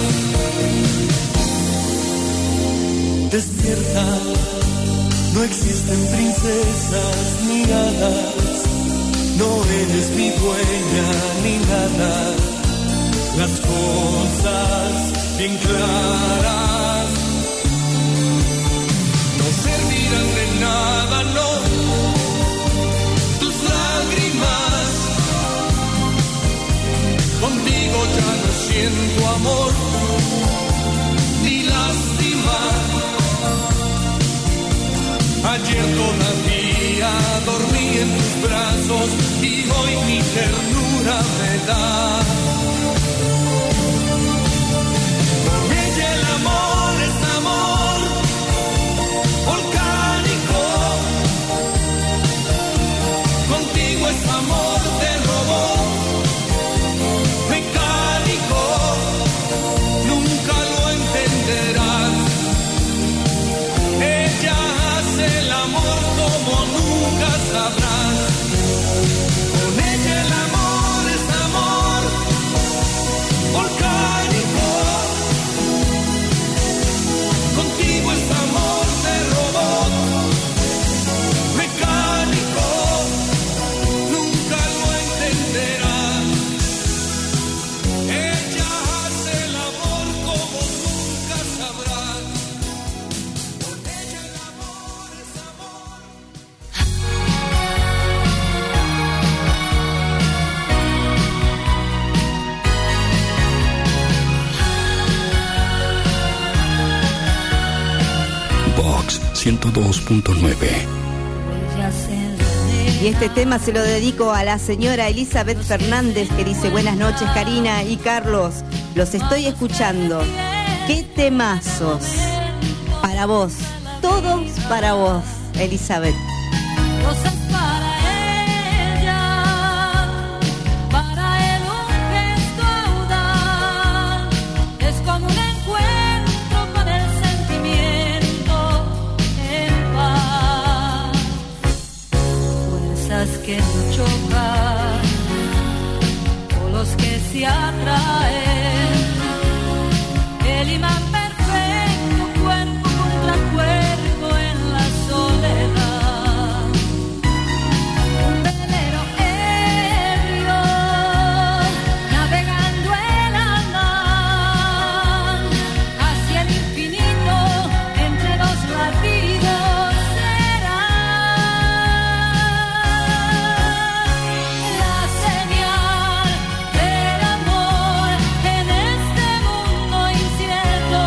Despierta, no existen princesas ni hadas, no eres mi dueña ni nada. Las cosas bien claras. No servirán de nada, no, tus lágrimas. Contigo ya no siento amor ni lástima. Ayer todavía dormí en tus brazos y hoy mi ternura me da. Con ella el amor es amor volcánico. Contigo es amor de robot mecánico. Nunca lo entenderás. Ella hace el amor como nunca sabrás. Con ella el amor es amor volcánico. Contigo es amor de robot mecánico. Nunca lo entenderás. Ella hace el amor como nunca sabrás. Con ella el amor es amor. Box ciento dos punto nueve. Y este tema se lo dedico a la señora Elizabeth Fernández, que dice: buenas noches, Karina y Carlos, los estoy escuchando. ¡Qué temazos! Para vos, todos para vos, Elizabeth. Cosas para ella, para él un gesto audaz, es como un encuentro con el sentimiento en paz. Fuerzas que no chocan, polos que se atraen, el imán perfecto, cuerpo contra cuerpo en la soledad. Un velero ebrio, navegando el mar, hacia el infinito, entre dos latidos será la señal del amor en este mundo incierto.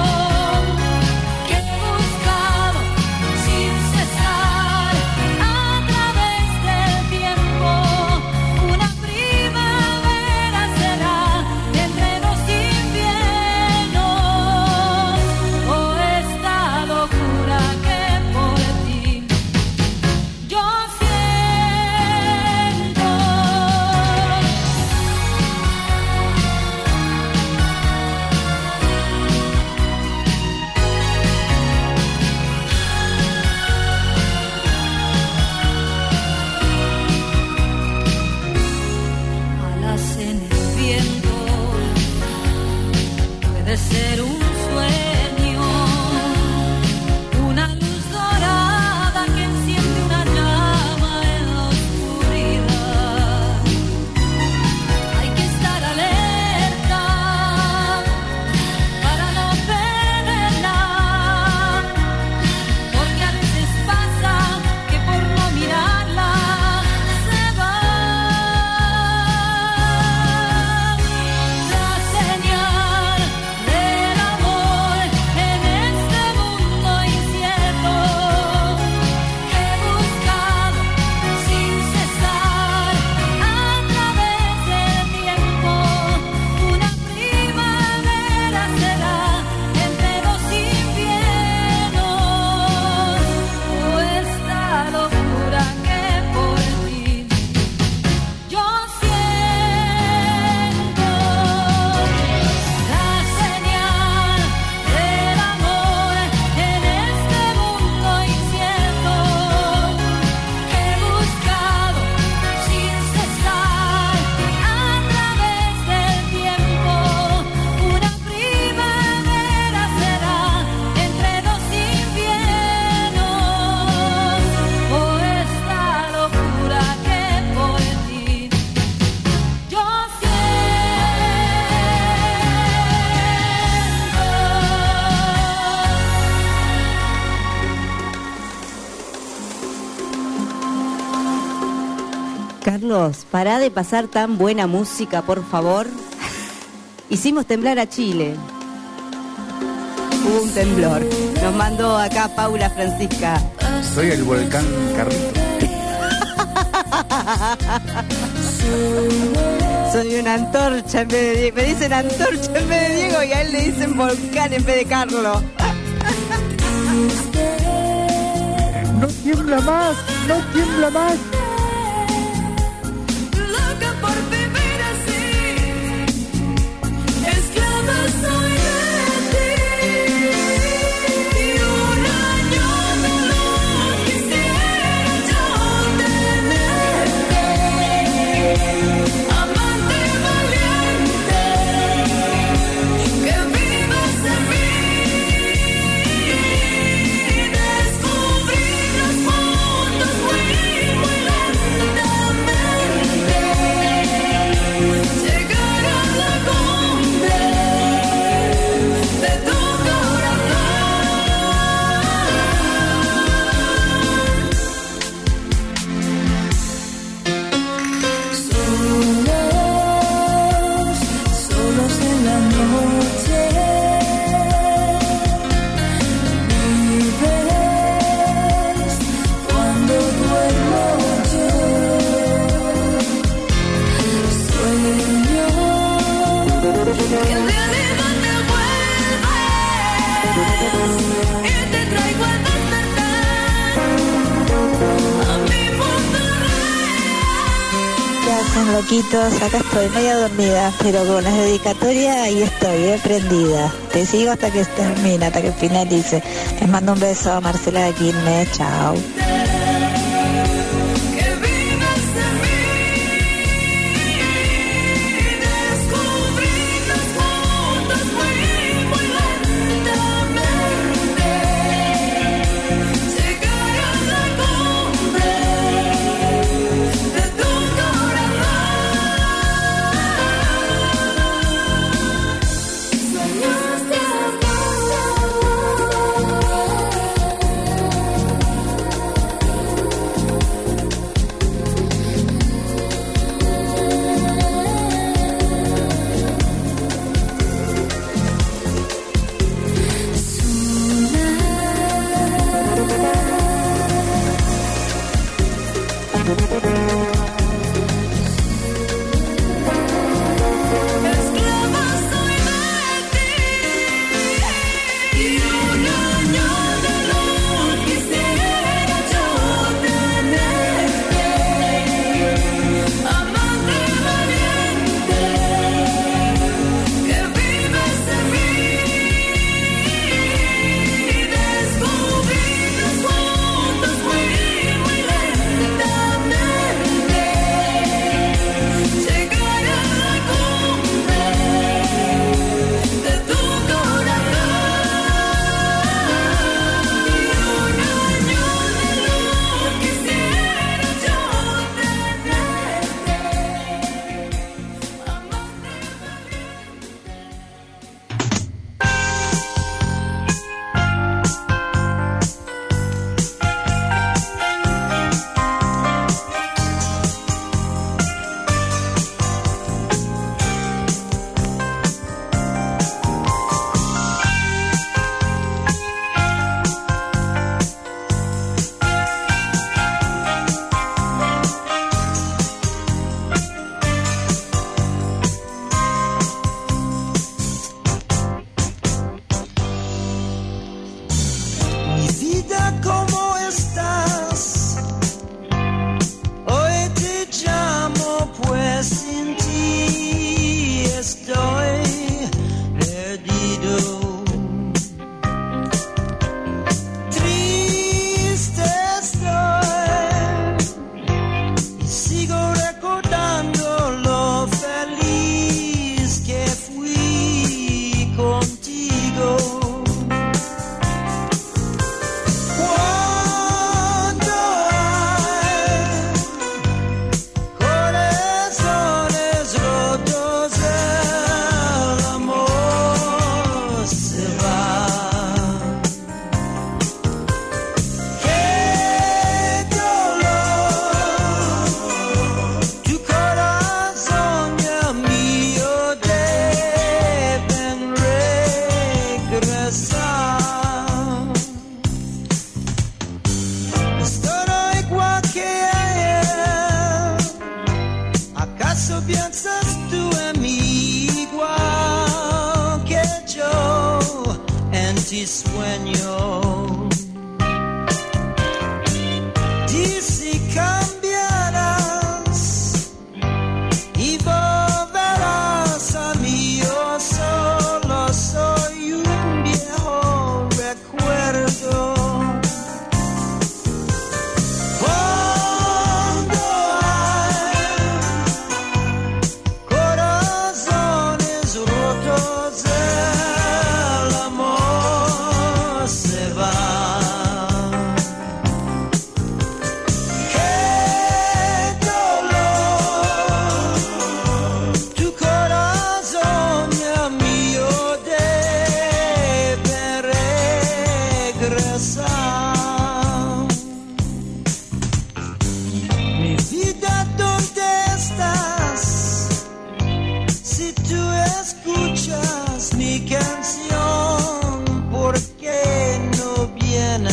Carlos, pará de pasar tan buena música, por favor. Hicimos temblar a Chile. Hubo un temblor. Nos mandó acá Paula Francisca. Soy el volcán Carlito. Soy una antorcha en vez de Diego. Me dicen antorcha en vez de Diego y a él le dicen volcán en vez de Carlos. No tiembla más, no tiembla más. Loca por vivir así, esclava soy de ti. Y un año de luz quisiera yo tenerte, amante valiente, que vivas en mí y descubrirnos juntos muy, muy lentamente, llegar a la cumbre de tu Solos, solos en la noche, vives cuando duermo yo, sueño que en realidad te vuelves y te traigo al despertar a mi mundo ¿Qué hacen, loquitos? Acá estoy media dormida, pero con las dedicatorias ahí estoy, eh, prendida. Te sigo hasta que termine, hasta que finalice. Les mando un beso a Marcela de Quilmes, chao. que vivas en mí y descubrirnos juntos muy, muy lentamente, llegar a la cumbre de tu corazón. Sueños de esclava soy de ti y un año de luz quisiera yo tenerte, amante valiente, que vives en mí y descubrirnos juntos muy, muy lentamente,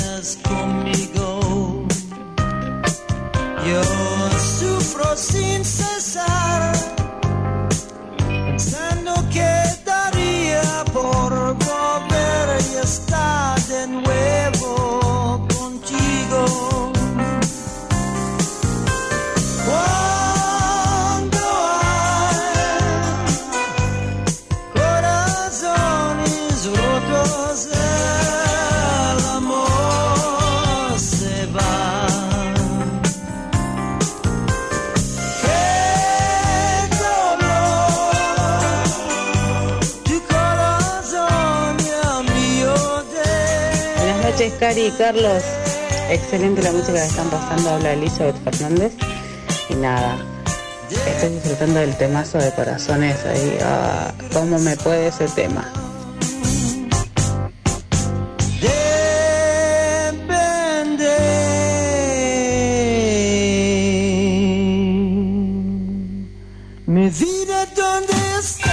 vienes conmigo. Yo sufro sin cesar, pensando que daría por volver y estar de nuevo contigo. Cuando hay corazones rotos, el amor se va. Qué dolor, tu corazón y el mío de... Buenas noches, Cari y Carlos. Excelente la música que están pasando, habla Elizabeth Fernández. Y nada, estoy disfrutando del temazo de Corazones ahí. Ah, ¿cómo me puede ese tema? Mi vida, ¿dónde estás?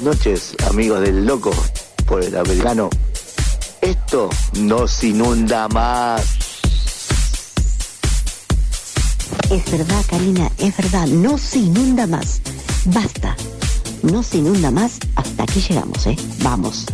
noches, amigos del Loco por el Americano. Esto no se inunda más. Es verdad, Karina, es verdad, no se inunda más. Basta, no se inunda más, hasta aquí llegamos, ¿eh? Vamos.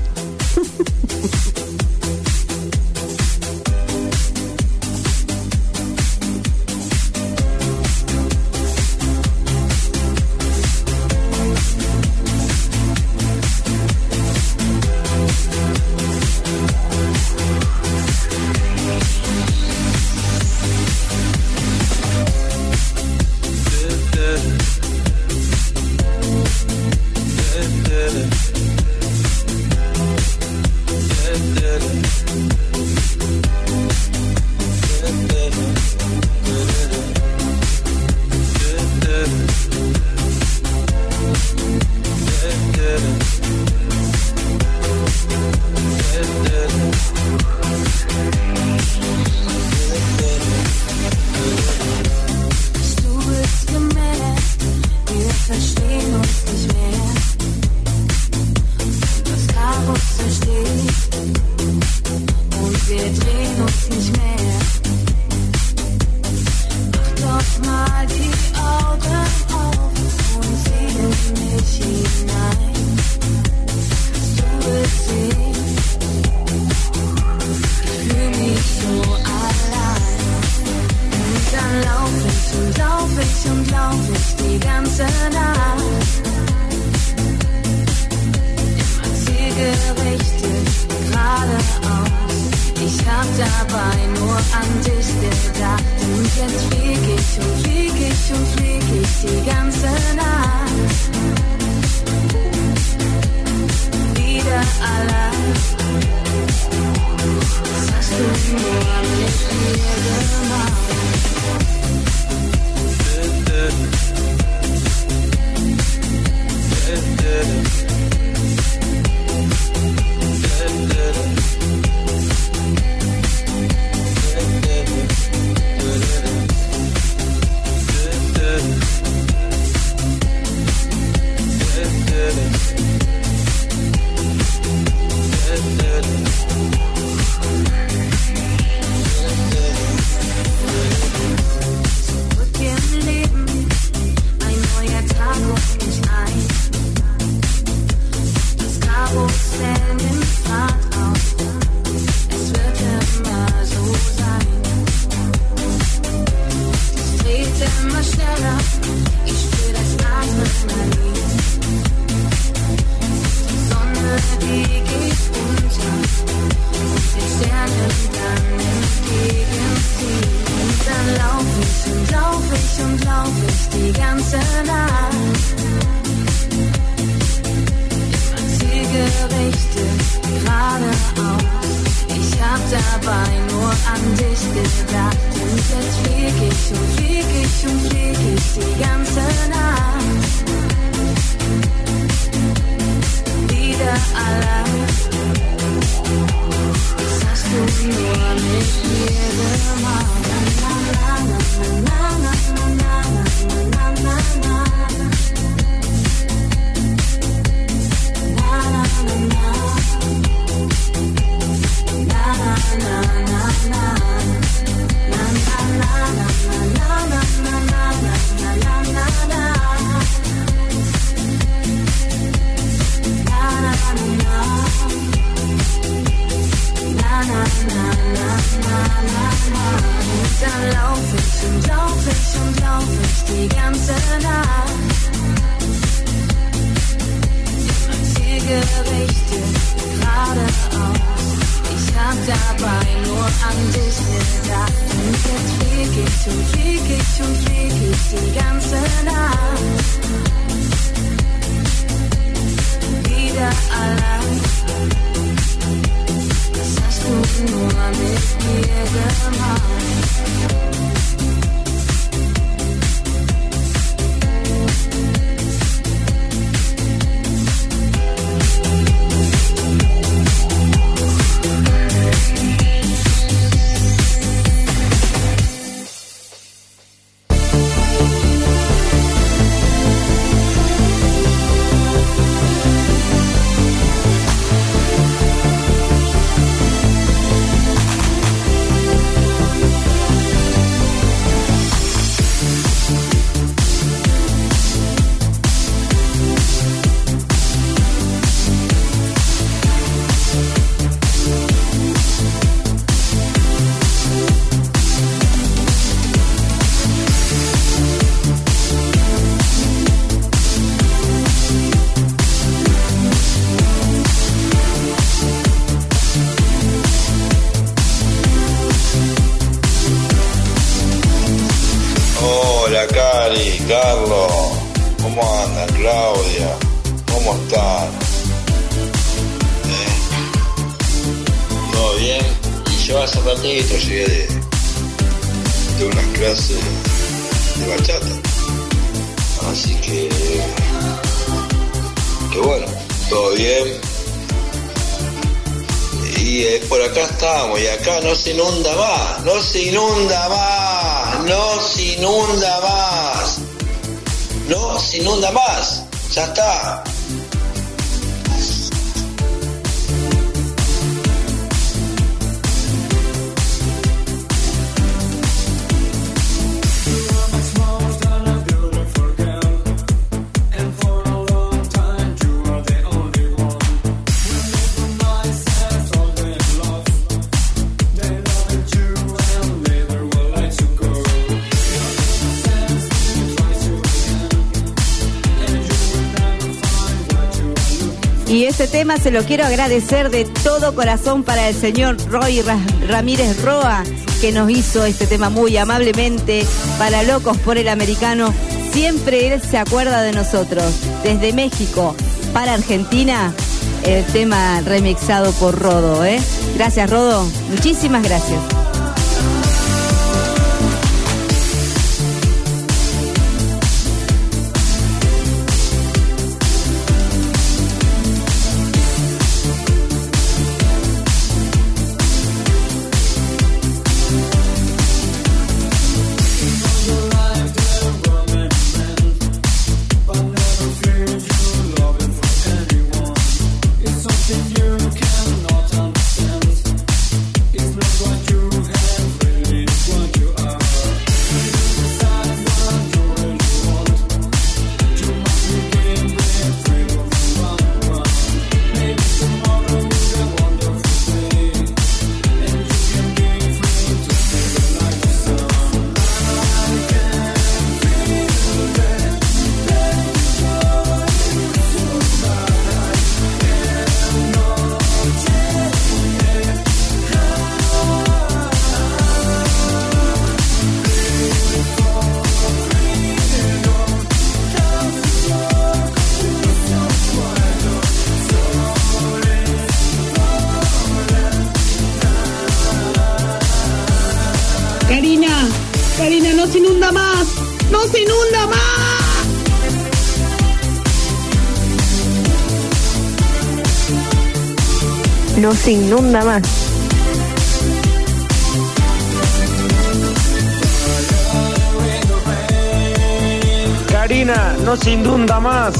Cari, Carlos, ¿cómo andan? Claudia, ¿cómo están? ¿Eh? ¿Todo bien? Y yo hace ratito llegué de, de unas clases de bachata. Así que, que bueno, todo bien. Y eh, por acá estamos, y acá no se inunda más, no se inunda más, no se inunda más, no se inunda más, ya está. Y este tema se lo quiero agradecer de todo corazón para el señor Roy Ramírez Roa, que nos hizo este tema muy amablemente para Locos por el Americano. Siempre él se acuerda de nosotros. Desde México para Argentina, el tema remixado por Rodo, ¿eh? Gracias, Rodo. Muchísimas gracias. Karina, Karina, no se inunda más, no se inunda más. No se inunda más. Karina, no se inunda más.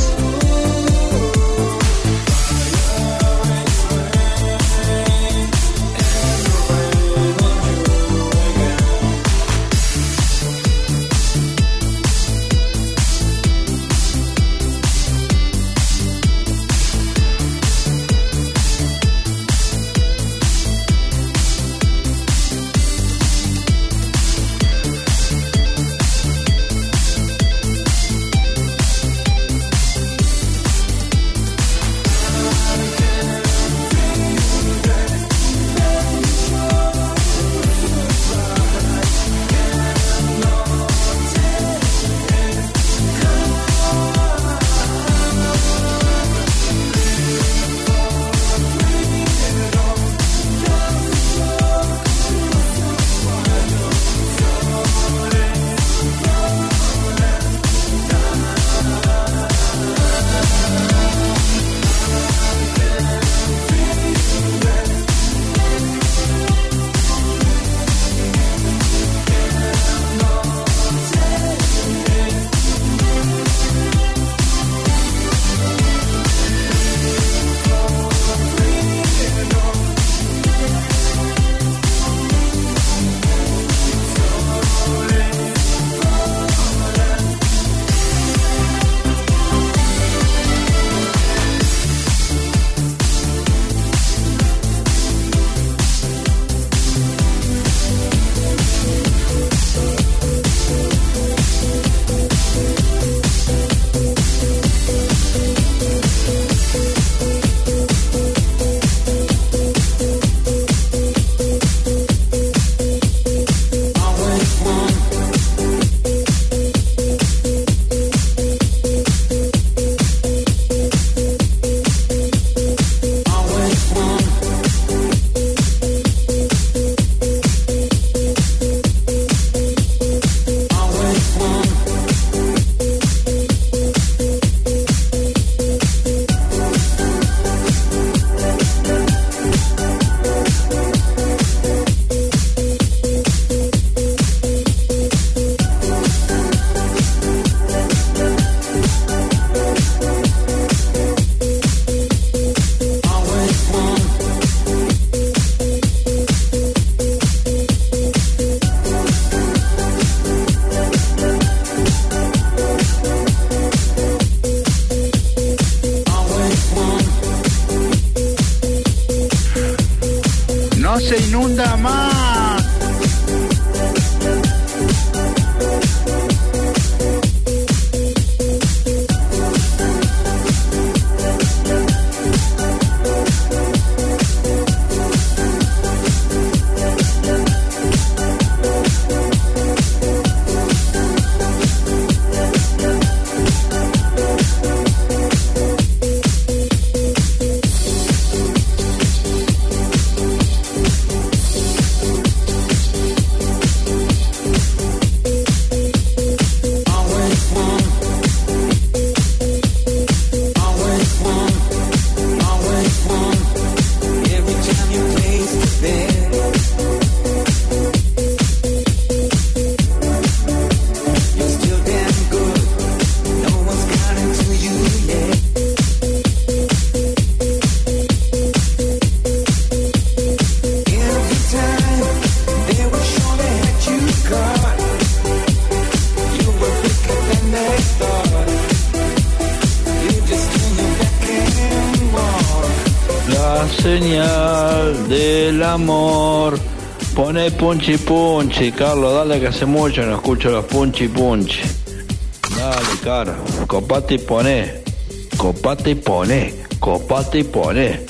señal del amor. Pone punchi punchi, Carlos, dale que hace mucho no escucho los punchi punchi. Dale, cara, copate y poné, copate y poné, copate y poné.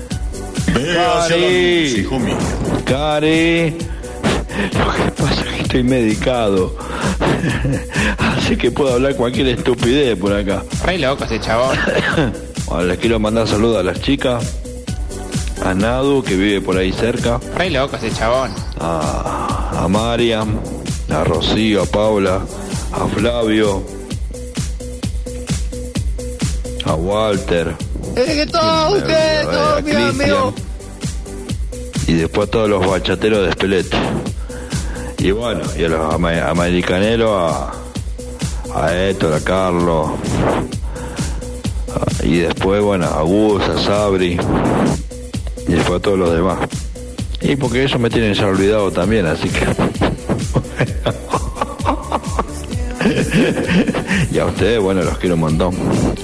Cari, Cari, lo que pasa es que estoy medicado, así que puedo hablar cualquier estupidez por acá. Re loco ese chabón. Bueno, les quiero mandar saludos a las chicas, a Nadu, que vive por ahí cerca. Re loco ese chabón. A, a Mariam, a Rocío, a Paula, a Flavio, a Walter. Es que todos ustedes, todos mis amigos. Y después a todos los bachateros de Espeleta. Y bueno, y a los ama- americaneros, a, a Héctor, a Carlos. A, y después, bueno, a Gus, a Sabri. Y después a todos los demás. Y porque ellos me tienen ya olvidado también, así que... Y a ustedes, bueno, los quiero un montón.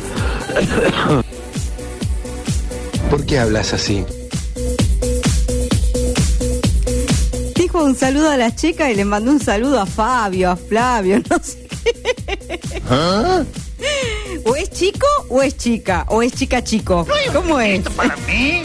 ¿Por qué hablas así? Dijo un saludo a las chicas y le mandó un saludo a Fabio, a Flavio, no sé qué. ¿Ah? ¿O es chico o es chica? ¿O es chica chico? ¿Cómo es? ¿Para mí?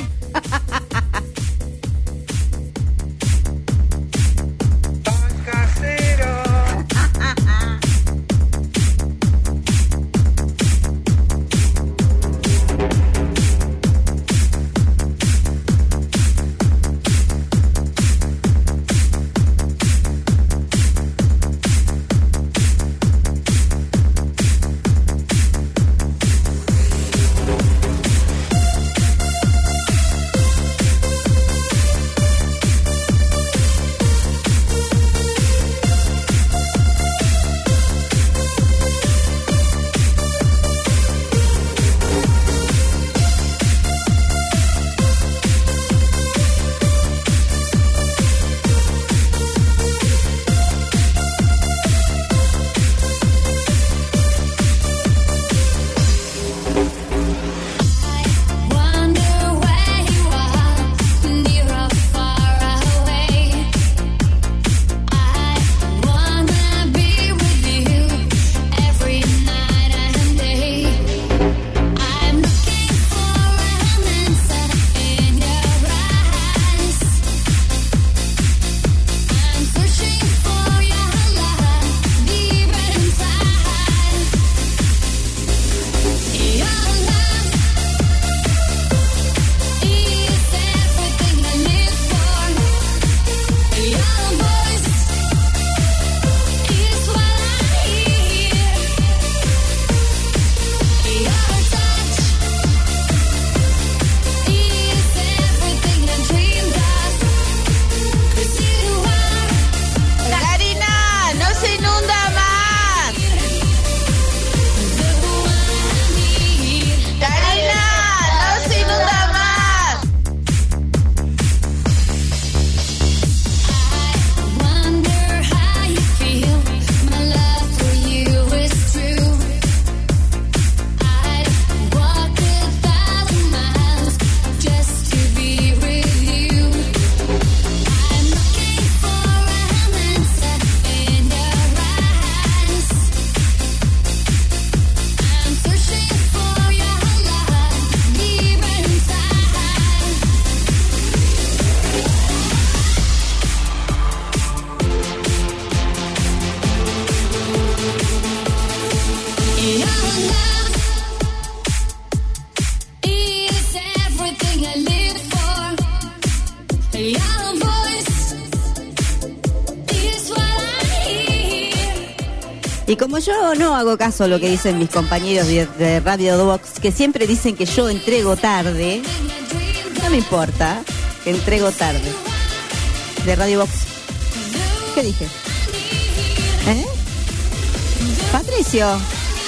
Y como yo no hago caso a lo que dicen mis compañeros de, de Radio Box, que siempre dicen que yo entrego tarde, no me importa, que entrego tarde. De Radio Box. ¿Qué dije? ¿Eh? Patricio.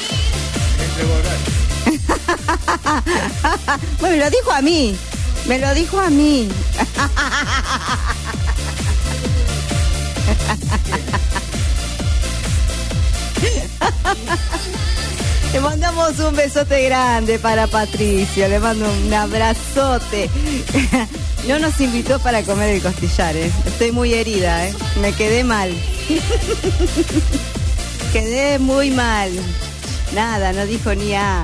Bueno, me lo dijo a mí. Me lo dijo a mí. Le mandamos un besote grande para Patricio, le mando un abrazote. No nos invitó para comer el costillar, ¿eh? Estoy muy herida, ¿eh? Me quedé mal. Quedé muy mal. Nada, no dijo ni a.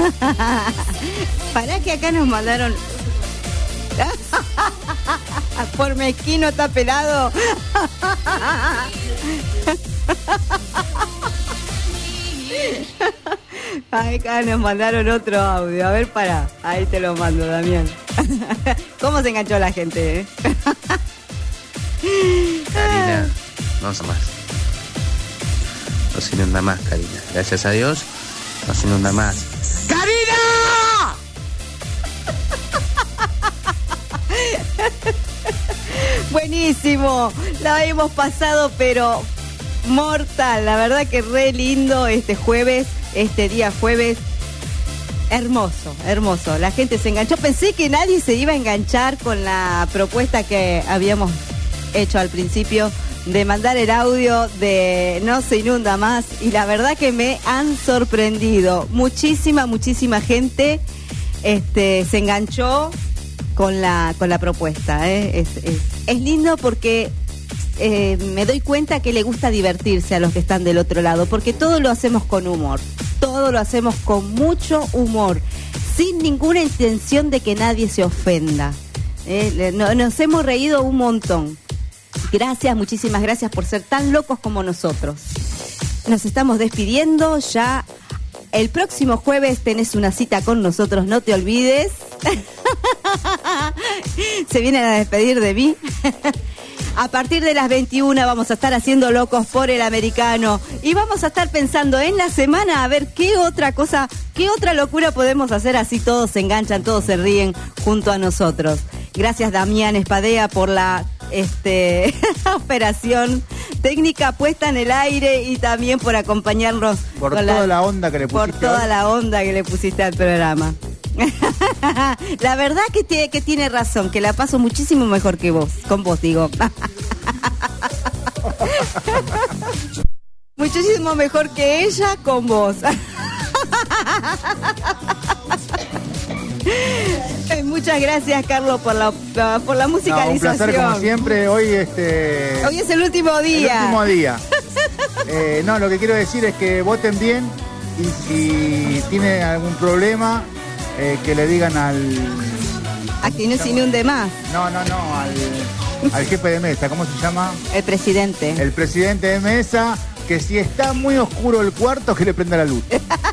Pará que acá nos mandaron. Por mezquino está pelado. Acá nos mandaron otro audio. A ver, pará. Ahí te lo mando, Damián. ¿Cómo se enganchó la gente, eh? Karina, no se más. No se inunda más, Karina. Gracias a Dios, no se inunda más. ¡Karina! Buenísimo. La hemos pasado, pero mortal. La verdad que re lindo este jueves, este día jueves. Hermoso, hermoso. La gente se enganchó. Pensé que nadie se iba a enganchar con la propuesta que habíamos hecho al principio de mandar el audio de No se inunda más, y la verdad que me han sorprendido. Muchísima, muchísima gente este, se enganchó con la, con la propuesta. ¿eh? Es, es, es lindo porque eh, me doy cuenta que le gusta divertirse a los que están del otro lado, porque todo lo hacemos con humor. Todo lo hacemos con mucho humor, sin ninguna intención de que nadie se ofenda. Eh, no, nos hemos reído un montón. Gracias, muchísimas gracias por ser tan locos como nosotros. Nos estamos despidiendo ya. El próximo jueves tenés una cita con nosotros, no te olvides. Se vienen a despedir de mí. A partir de las veintiuna vamos a estar haciendo Locos por el Americano y vamos a estar pensando en la semana a ver qué otra cosa, qué otra locura podemos hacer, así todos se enganchan, todos se ríen junto a nosotros. Gracias, Damián Espadea, por la este, operación técnica puesta en el aire y también por acompañarnos. Por toda la, la onda que le pusiste. Por toda hoy. la onda que le pusiste al programa. La verdad que tiene, que tiene razón, que la paso muchísimo mejor que vos, con vos digo. Muchísimo mejor que ella con vos. Muchas gracias, Carlos, por la por la musicalización. No, un placer como siempre. Hoy este Hoy es el último día. El último día. eh, no, lo que quiero decir es que voten bien y si tienen algún problema eh, que le digan al a que no se inunde más. No, no, no, al, al jefe de mesa, ¿cómo se llama? El presidente. El presidente de mesa, que si está muy oscuro el cuarto, que le prenda la luz.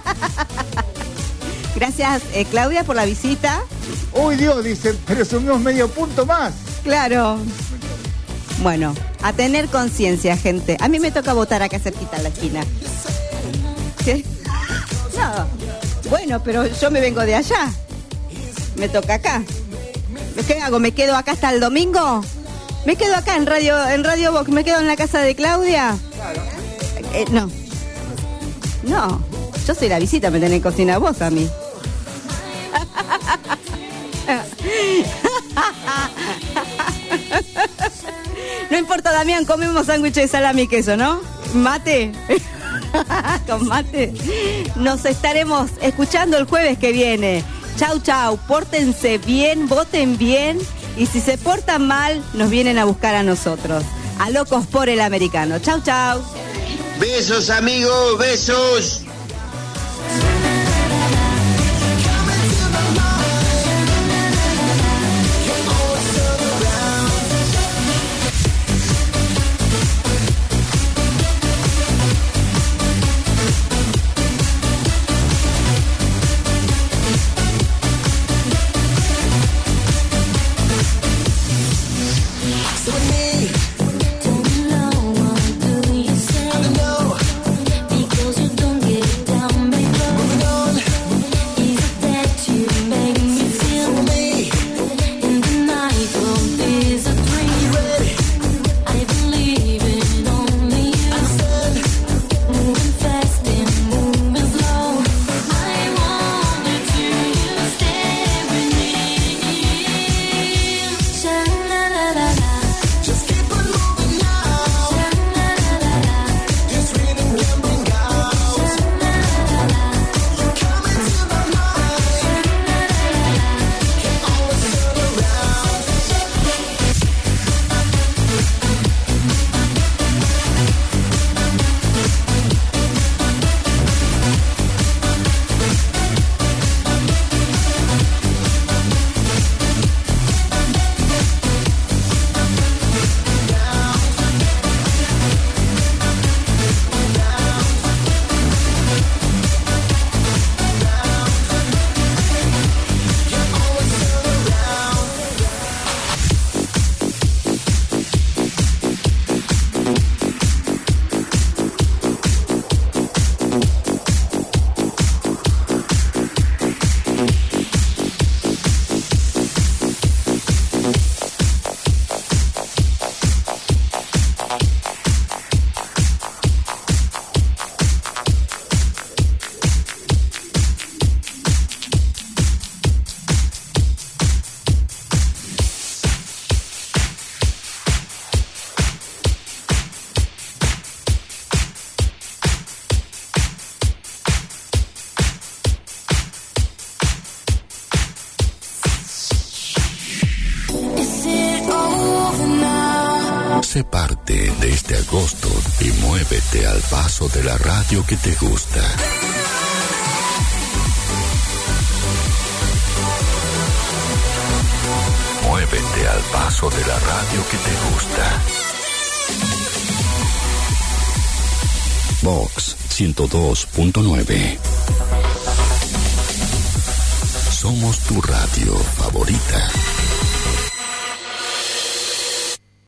Gracias, eh, Claudia, por la visita. Uy, Dios, dice, pero subimos medio punto más. Claro. Bueno, a tener conciencia, gente. A mí me toca votar acá cerquita en la esquina. ¿Qué? No. Bueno, pero yo me vengo de allá. Me toca acá. ¿Qué hago? ¿Me quedo acá hasta el domingo? ¿Me quedo acá en Radio en Radio Box? ¿Me quedo en la casa de Claudia? Claro. Eh, no. No. Yo soy la visita, me tenés que cocinar vos a mí. No importa, Damián, comemos sándwich de salami y queso, ¿no? Mate. Con mate. Nos estaremos escuchando el jueves que viene. Chau, chau. Pórtense bien, voten bien. Y si se portan mal, nos vienen a buscar a nosotros. A Locos por el Americano. Chau, chau. Besos, amigos, besos. Because you don't get Sé parte de este agosto y muévete al paso de la radio que te gusta. Muévete al paso de la radio que te gusta. Vox ciento dos punto nueve. Somos tu radio favorita.